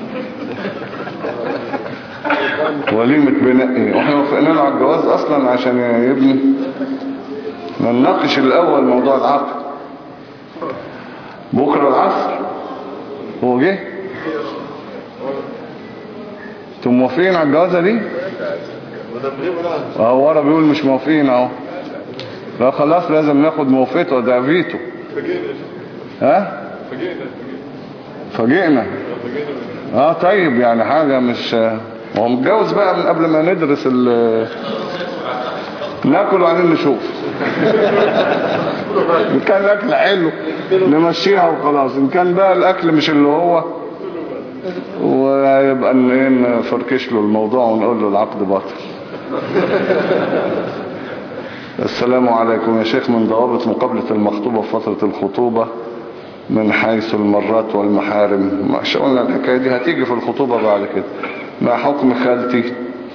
وليمة بناء ايه؟ واحنا وافقنا له على الجواز اصلا عشان يبني. نناقش الاول موضوع العقد بكرة العصر. هو جه؟ انتم موافقين على الجوازة دي؟ اهو ورا بيقول مش موافقين اهو. لا خلاص لازم ناخد موافقته، ده فيتو. ها؟ فاجئنا. اه طيب يعني حاجة مش هو متجوز بقى من قبل ما ندرس ال ناكل وبعدين نشوف. ان كان الاكل حلو نمشيها وخلاص، ان كان بقى الاكل مش اللي هو ويبقى نفركش له الموضوع ونقول له العقد باطل. السلام عليكم يا شيخ. من ضوابط مقابلة المخطوبة في فترة الخطوبة من حيث المرات والمحارم، ما قلنا الحكاية دي هتيجي في الخطوبة بعد كده. ما حكم خالتي؟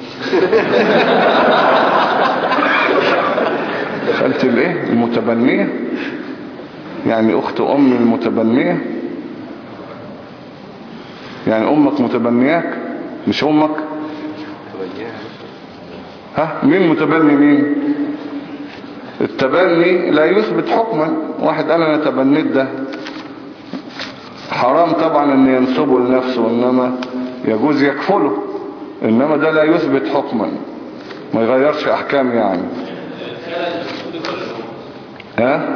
خالتي الايه؟ المتبنية؟ يعني اخت ام المتبنية؟ يعني امك متبنياك مش امك؟ ها مين متبني مين؟ التبني لا يثبت حكما. واحد قال انا تبنيت ده حرام طبعا ان ينسبه لنفسه، انما يجوز يكفله، انما ده لا يثبت حكما ما يغيرش احكام يعني. ها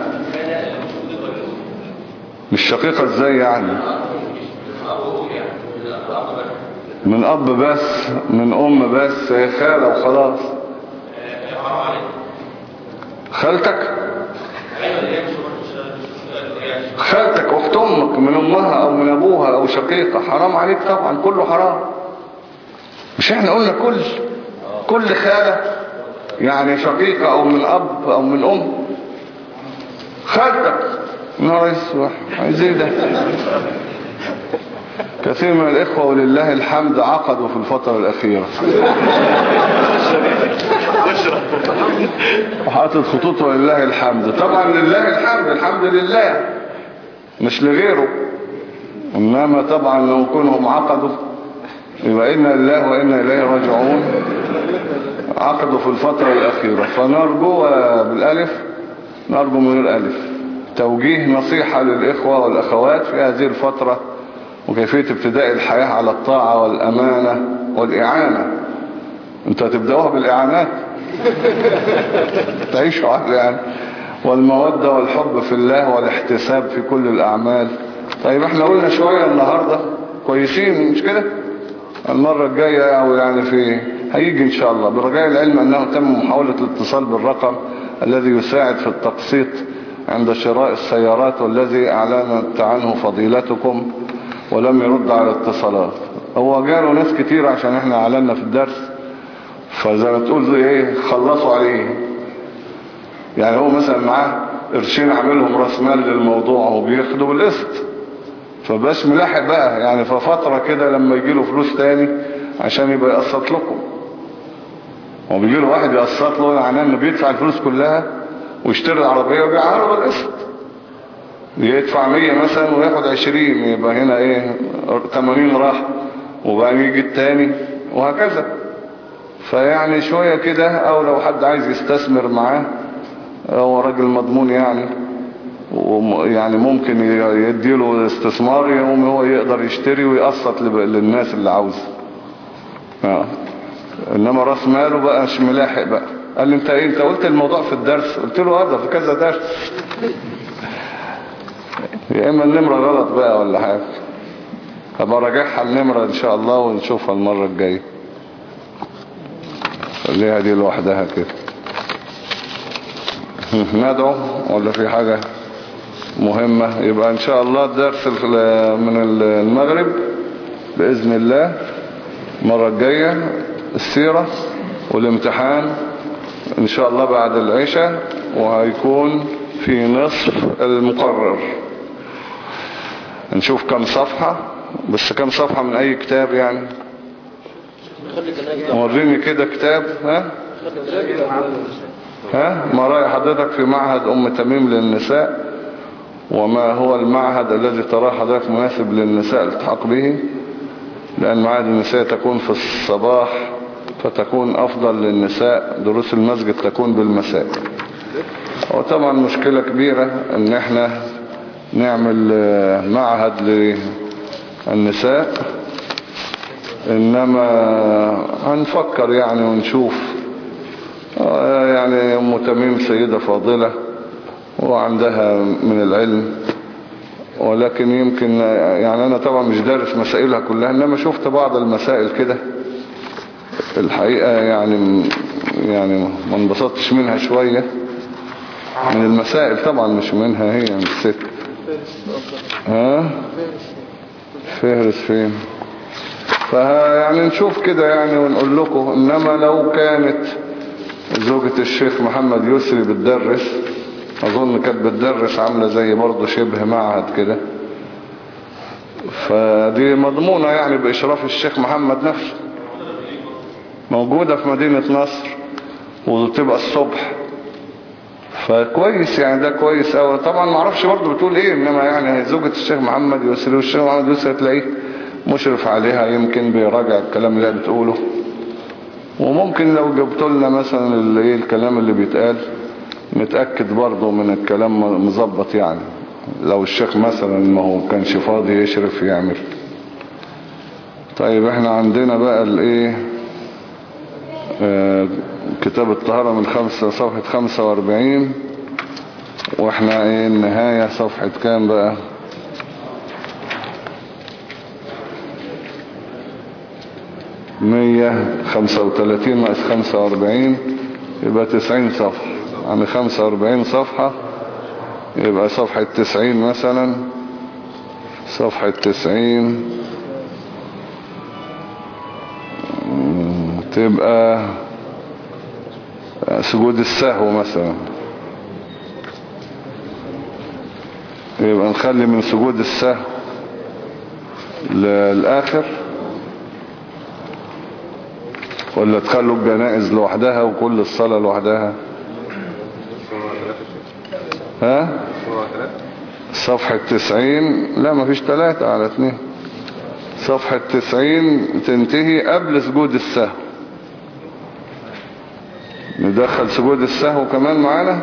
مش شقيقة ازاي يعني؟ من اب بس من ام بس هي خالة وخلاص. خالتك خالتك اخت امك من امها او من ابوها او شقيقة حرام عليك طبعا، كله حرام. مش احنا قلنا كل كل خالة يعني شقيقة او من اب او من ام. خالتك نهار اسود عايزين ده. كثير من الاخوة ولله الحمد عقدوا في الفترة الاخيرة وحاطط خطوط ولله الحمد. طبعا لله الحمد، الحمد لله مش لغيره، انما طبعا لو كونهم عقدوا يبقى إنا لله وإنا إليه راجعون. عقدوا في الفترة الأخيرة، فنرجو بالألف نرجو من الألف توجيه نصيحة للإخوة والأخوات في هذه الفترة وكيفية ابتداء الحياة على الطاعة والأمانة والإعانة. انت هتبدأوها بالإعانات تعيشوا على الإعانة والمودة والحب في الله والاحتساب في كل الأعمال. طيب احنا قلنا شوية النهاردة كويسين مش كده؟ المرة الجاية يعني في هيجي ان شاء الله برجاء العلم انه تم محاولة الاتصال بالرقم الذي يساعد في التقسيط عند شراء السيارات والذي اعلنت عنه فضيلتكم ولم يرد على الاتصالات. هو جاله ناس كتير عشان احنا اعلنا في الدرس، فزي ما تقول زي ايه خلصوا عليه. يعني هو مثلا معاه قرشين عاملهم راس مال للموضوع وبياخدوا بالقسط، فباش ملاحق بقى يعني ففترة كده لما يجيله فلوس تاني عشان يبقى يقسط لكم. هو بيجيله واحد يقسط له يعني انه بيدفع الفلوس كلها ويشتري العربية ويبيعها له بالقسط، يدفع مية مثلا وياخد عشرين، يبقى هنا ايه تمانين راح وبقى يجي التاني وهكذا. فيعني شوية كده، او لو حد عايز يستثمر معاه هو راجل مضمون يعني ويعني ممكن يديله استثمار يوم هو يقدر يشتري ويقسط للناس اللي عاوزه. اه انما راس ماله بقى مش ملاحق بقى. قال لي انت ايه انت قلت الموضوع في الدرس؟ قلت له هذا في كذا درس. يا اما النمرة غلط بقى ولا حاجة. هبقى راجعها النمرة ان شاء الله ونشوفها المرة الجاية. خليها دي لوحدها كده. ندعو ولا في حاجة مهمة؟ يبقى ان شاء الله الدرس من المغرب بإذن الله المرة الجاية السيرة، والامتحان ان شاء الله بعد العشاء، وهيكون في نصف المقرر. نشوف كم صفحة، بس كم صفحة من اي كتاب يعني؟ وريني كده كتاب. ها ها ما رأي حضرتك في معهد ام تميم للنساء، وما هو المعهد الذي تراه حضرتك مناسب للنساء الالتحاق به؟ لأن معهد النساء تكون في الصباح فتكون أفضل للنساء، دروس المسجد تكون بالمساء. وطبعا مشكلة كبيرة ان احنا نعمل معهد للنساء، انما هنفكر يعني ونشوف. يعني ام تميم سيدة فاضلة وعندها من العلم، ولكن يمكن يعني انا طبعا مش دارس مسائلها كلها، انما شفت بعض المسائل كده الحقيقة يعني يعني ما انبسطتش منها شوية من المسائل، طبعا مش منها هي من الست. ها فهرس فين؟ فيعني نشوف كده يعني ونقول لكم. انما لو كانت زوجة الشيخ محمد يسري بتدرس، اظن كانت بتدرس عاملة زي برضه شبه معهد كده، فدي مضمونة يعني باشراف الشيخ محمد نفسه، موجودة في مدينة نصر وتبقى الصبح. فكويس يعني، ده كويس قوي. طبعا ما اعرفش برضه بتقول ايه، انما يعني زوجة الشيخ محمد يسري، والشيخ محمد يسري تلاقيه مشرف عليها، يمكن بيراجع الكلام اللي بتقوله. وممكن لو جبت لنا مثلا اللي ايه الكلام اللي بيتقال نتأكد برضه من الكلام مظبط يعني، لو الشيخ مثلا ما هو كانش فاضي يشرف يعمل. طيب احنا عندنا بقى الايه آه كتاب الطهارة من خمسة صفحة خمسة واربعين، واحنا ايه النهاية صفحة كام بقى؟ مية خمسة وتلاتين ناقص خمسة واربعين يبقى تسعين صفحة. يعني خمسة واربعين صفحة يبقى صفحة تسعين مثلا. صفحة تسعين تبقى سجود السهو مثلا، يبقى نخلي من سجود السهو للآخر، ولا تخلوا الجنائز لوحدها وكل الصلاة لوحدها؟ ها صفحة تسعين، لا مفيش تلاتة على اتنين. صفحة تسعين تنتهي قبل سجود السهو، ندخل سجود السهو كمان معانا.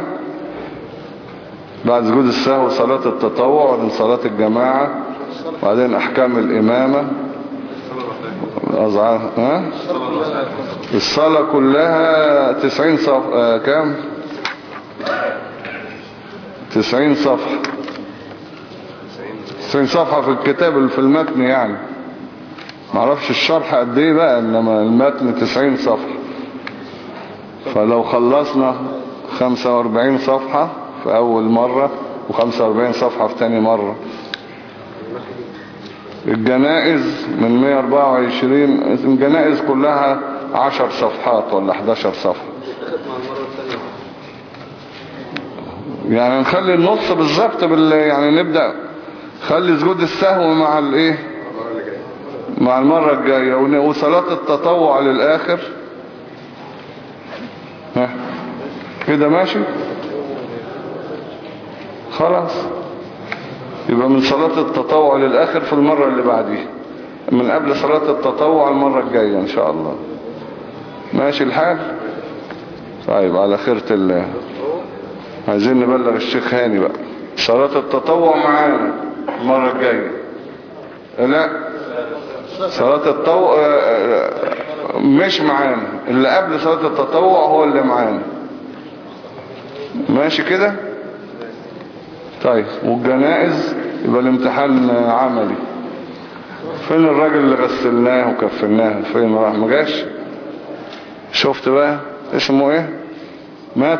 بعد سجود السهو صلاة التطوع، وبعدين صلاة الجماعة، وبعدين احكام الامامة الأزعار. ها الصلاة كلها تسعين صف آه كام تسعين صفحة. تسعين صفحة في الكتاب في المتن يعني، معرفش الشرح قد ايه بقى، انما المتن تسعين صفحة. فلو خلصنا خمسة واربعين صفحة في اول مرة وخمسة واربعين صفحة في تاني مرة. الجنائز من مية واربعة وعشرين، الجنائز كلها عشر صفحات ولا حداشر صفحة، يعني نخلي النص بالظبط بال... يعني نبدأ خلي سجود السهو مع الايه مع المرة الجاية، وصلاة التطوع للآخر. ها كده ماشي خلاص. يبقى من صلاة التطوع للآخر في المرة اللي بعديها، من قبل صلاة التطوع المرة الجاية ان شاء الله. ماشي الحال. طيب على خيرة الله. عايزين نبلغ الشيخ هاني بقى. صلاة التطوع معانا المرة الجاية. لا صلاة التطوع مش معانا، اللي قبل صلاة التطوع هو اللي معانا. ماشي كده؟ طيب والجنائز يبقى الامتحان عملي. فين الراجل اللي غسلناه وكفناه؟ فين راح؟ ما جاش؟ شفت بقى اسمه ايه؟ مات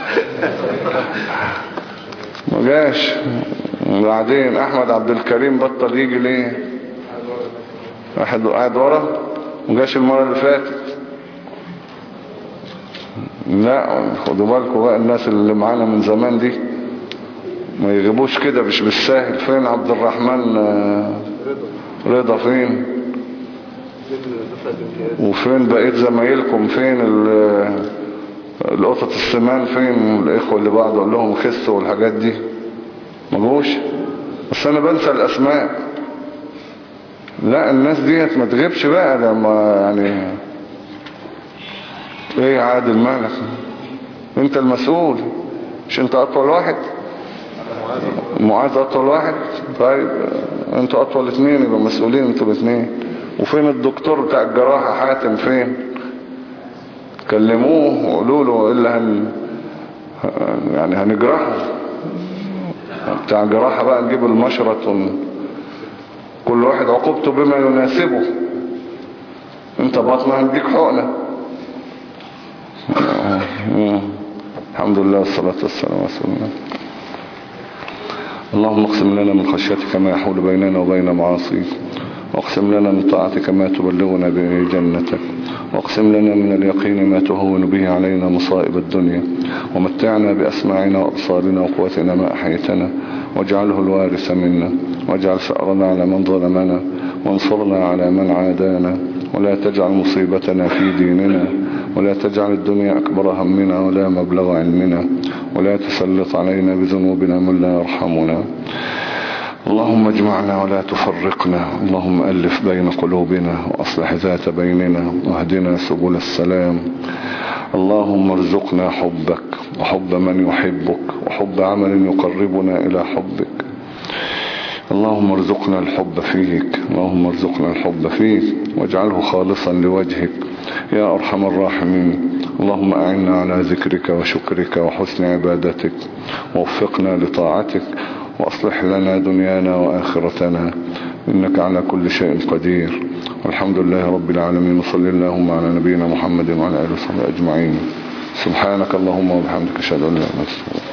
ما جاش. وبعدين احمد عبد الكريم بطل يجي ليه؟ واحد قاعد ورا ما جاش المرة اللي فاتت. لا خدوا بالكم بقى، الناس اللي معانا من زمان دي ما يغيبوش كده مش بالساهل. فين عبد الرحمن رضا؟ فين؟ وفين بقيت زمايلكم؟ فين القطط السمان؟ فين الاخوة اللي بعض اقول لهم خسوا والحاجات دي؟ ما جوش. بس انا بنسى الاسماء. لا الناس ديت ما تغيبش بقى لما يعني. ايه يا عادل مالك؟ انت المسؤول، مش انت اطول واحد؟ معاذ اطول واحد. طيب انتوا اطول اتنين يبقى مسؤولين انتوا الاثنين. وفين الدكتور بتاع الجراحة حاتم؟ فين؟ كلموه وقولوا له الا هن يعني هنجرحه بتاع جراحة بقى، نجيب المشرط ون... كل واحد عقوبته بما يناسبه. انت بطنه هنديك حقنة. الحمد لله والصلاة والسلام على رسول الله. اللهم اقسم لنا من خشيتك ما يحول بيننا وبين معاصيك، واقسم لنا من طاعتك ما تبلغنا به جنتك، واقسم لنا من اليقين ما تهون به علينا مصائب الدنيا، ومتعنا بأسماعنا وأبصارنا وقوتنا ما أحيتنا، واجعله الوارث منا، واجعل ثأرنا على من ظلمنا، وانصرنا على من عادانا، ولا تجعل مصيبتنا في ديننا، ولا تجعل الدنيا أكبر همنا ولا مبلغ علمنا، ولا تسلط علينا بذنوبنا من لا يرحمنا. اللهم اجمعنا ولا تفرقنا، اللهم ألف بين قلوبنا وأصلح ذات بيننا، واهدنا سبل السلام. اللهم ارزقنا حبك وحب من يحبك وحب عمل يقربنا إلى حبك. اللهم ارزقنا الحب فيك، اللهم ارزقنا الحب فيك واجعله خالصا لوجهك يا أرحم الراحمين. اللهم أعنا على ذكرك وشكرك وحسن عبادتك، ووفقنا لطاعتك، وأصلح لنا دنيانا وآخرتنا، إنك على كل شيء قدير. والحمد لله رب العالمين، وصل اللهم على نبينا محمد وعلى آله وصحبه أجمعين. سبحانك اللهم وبحمدك، أشهد أن لا إله إلا أنت.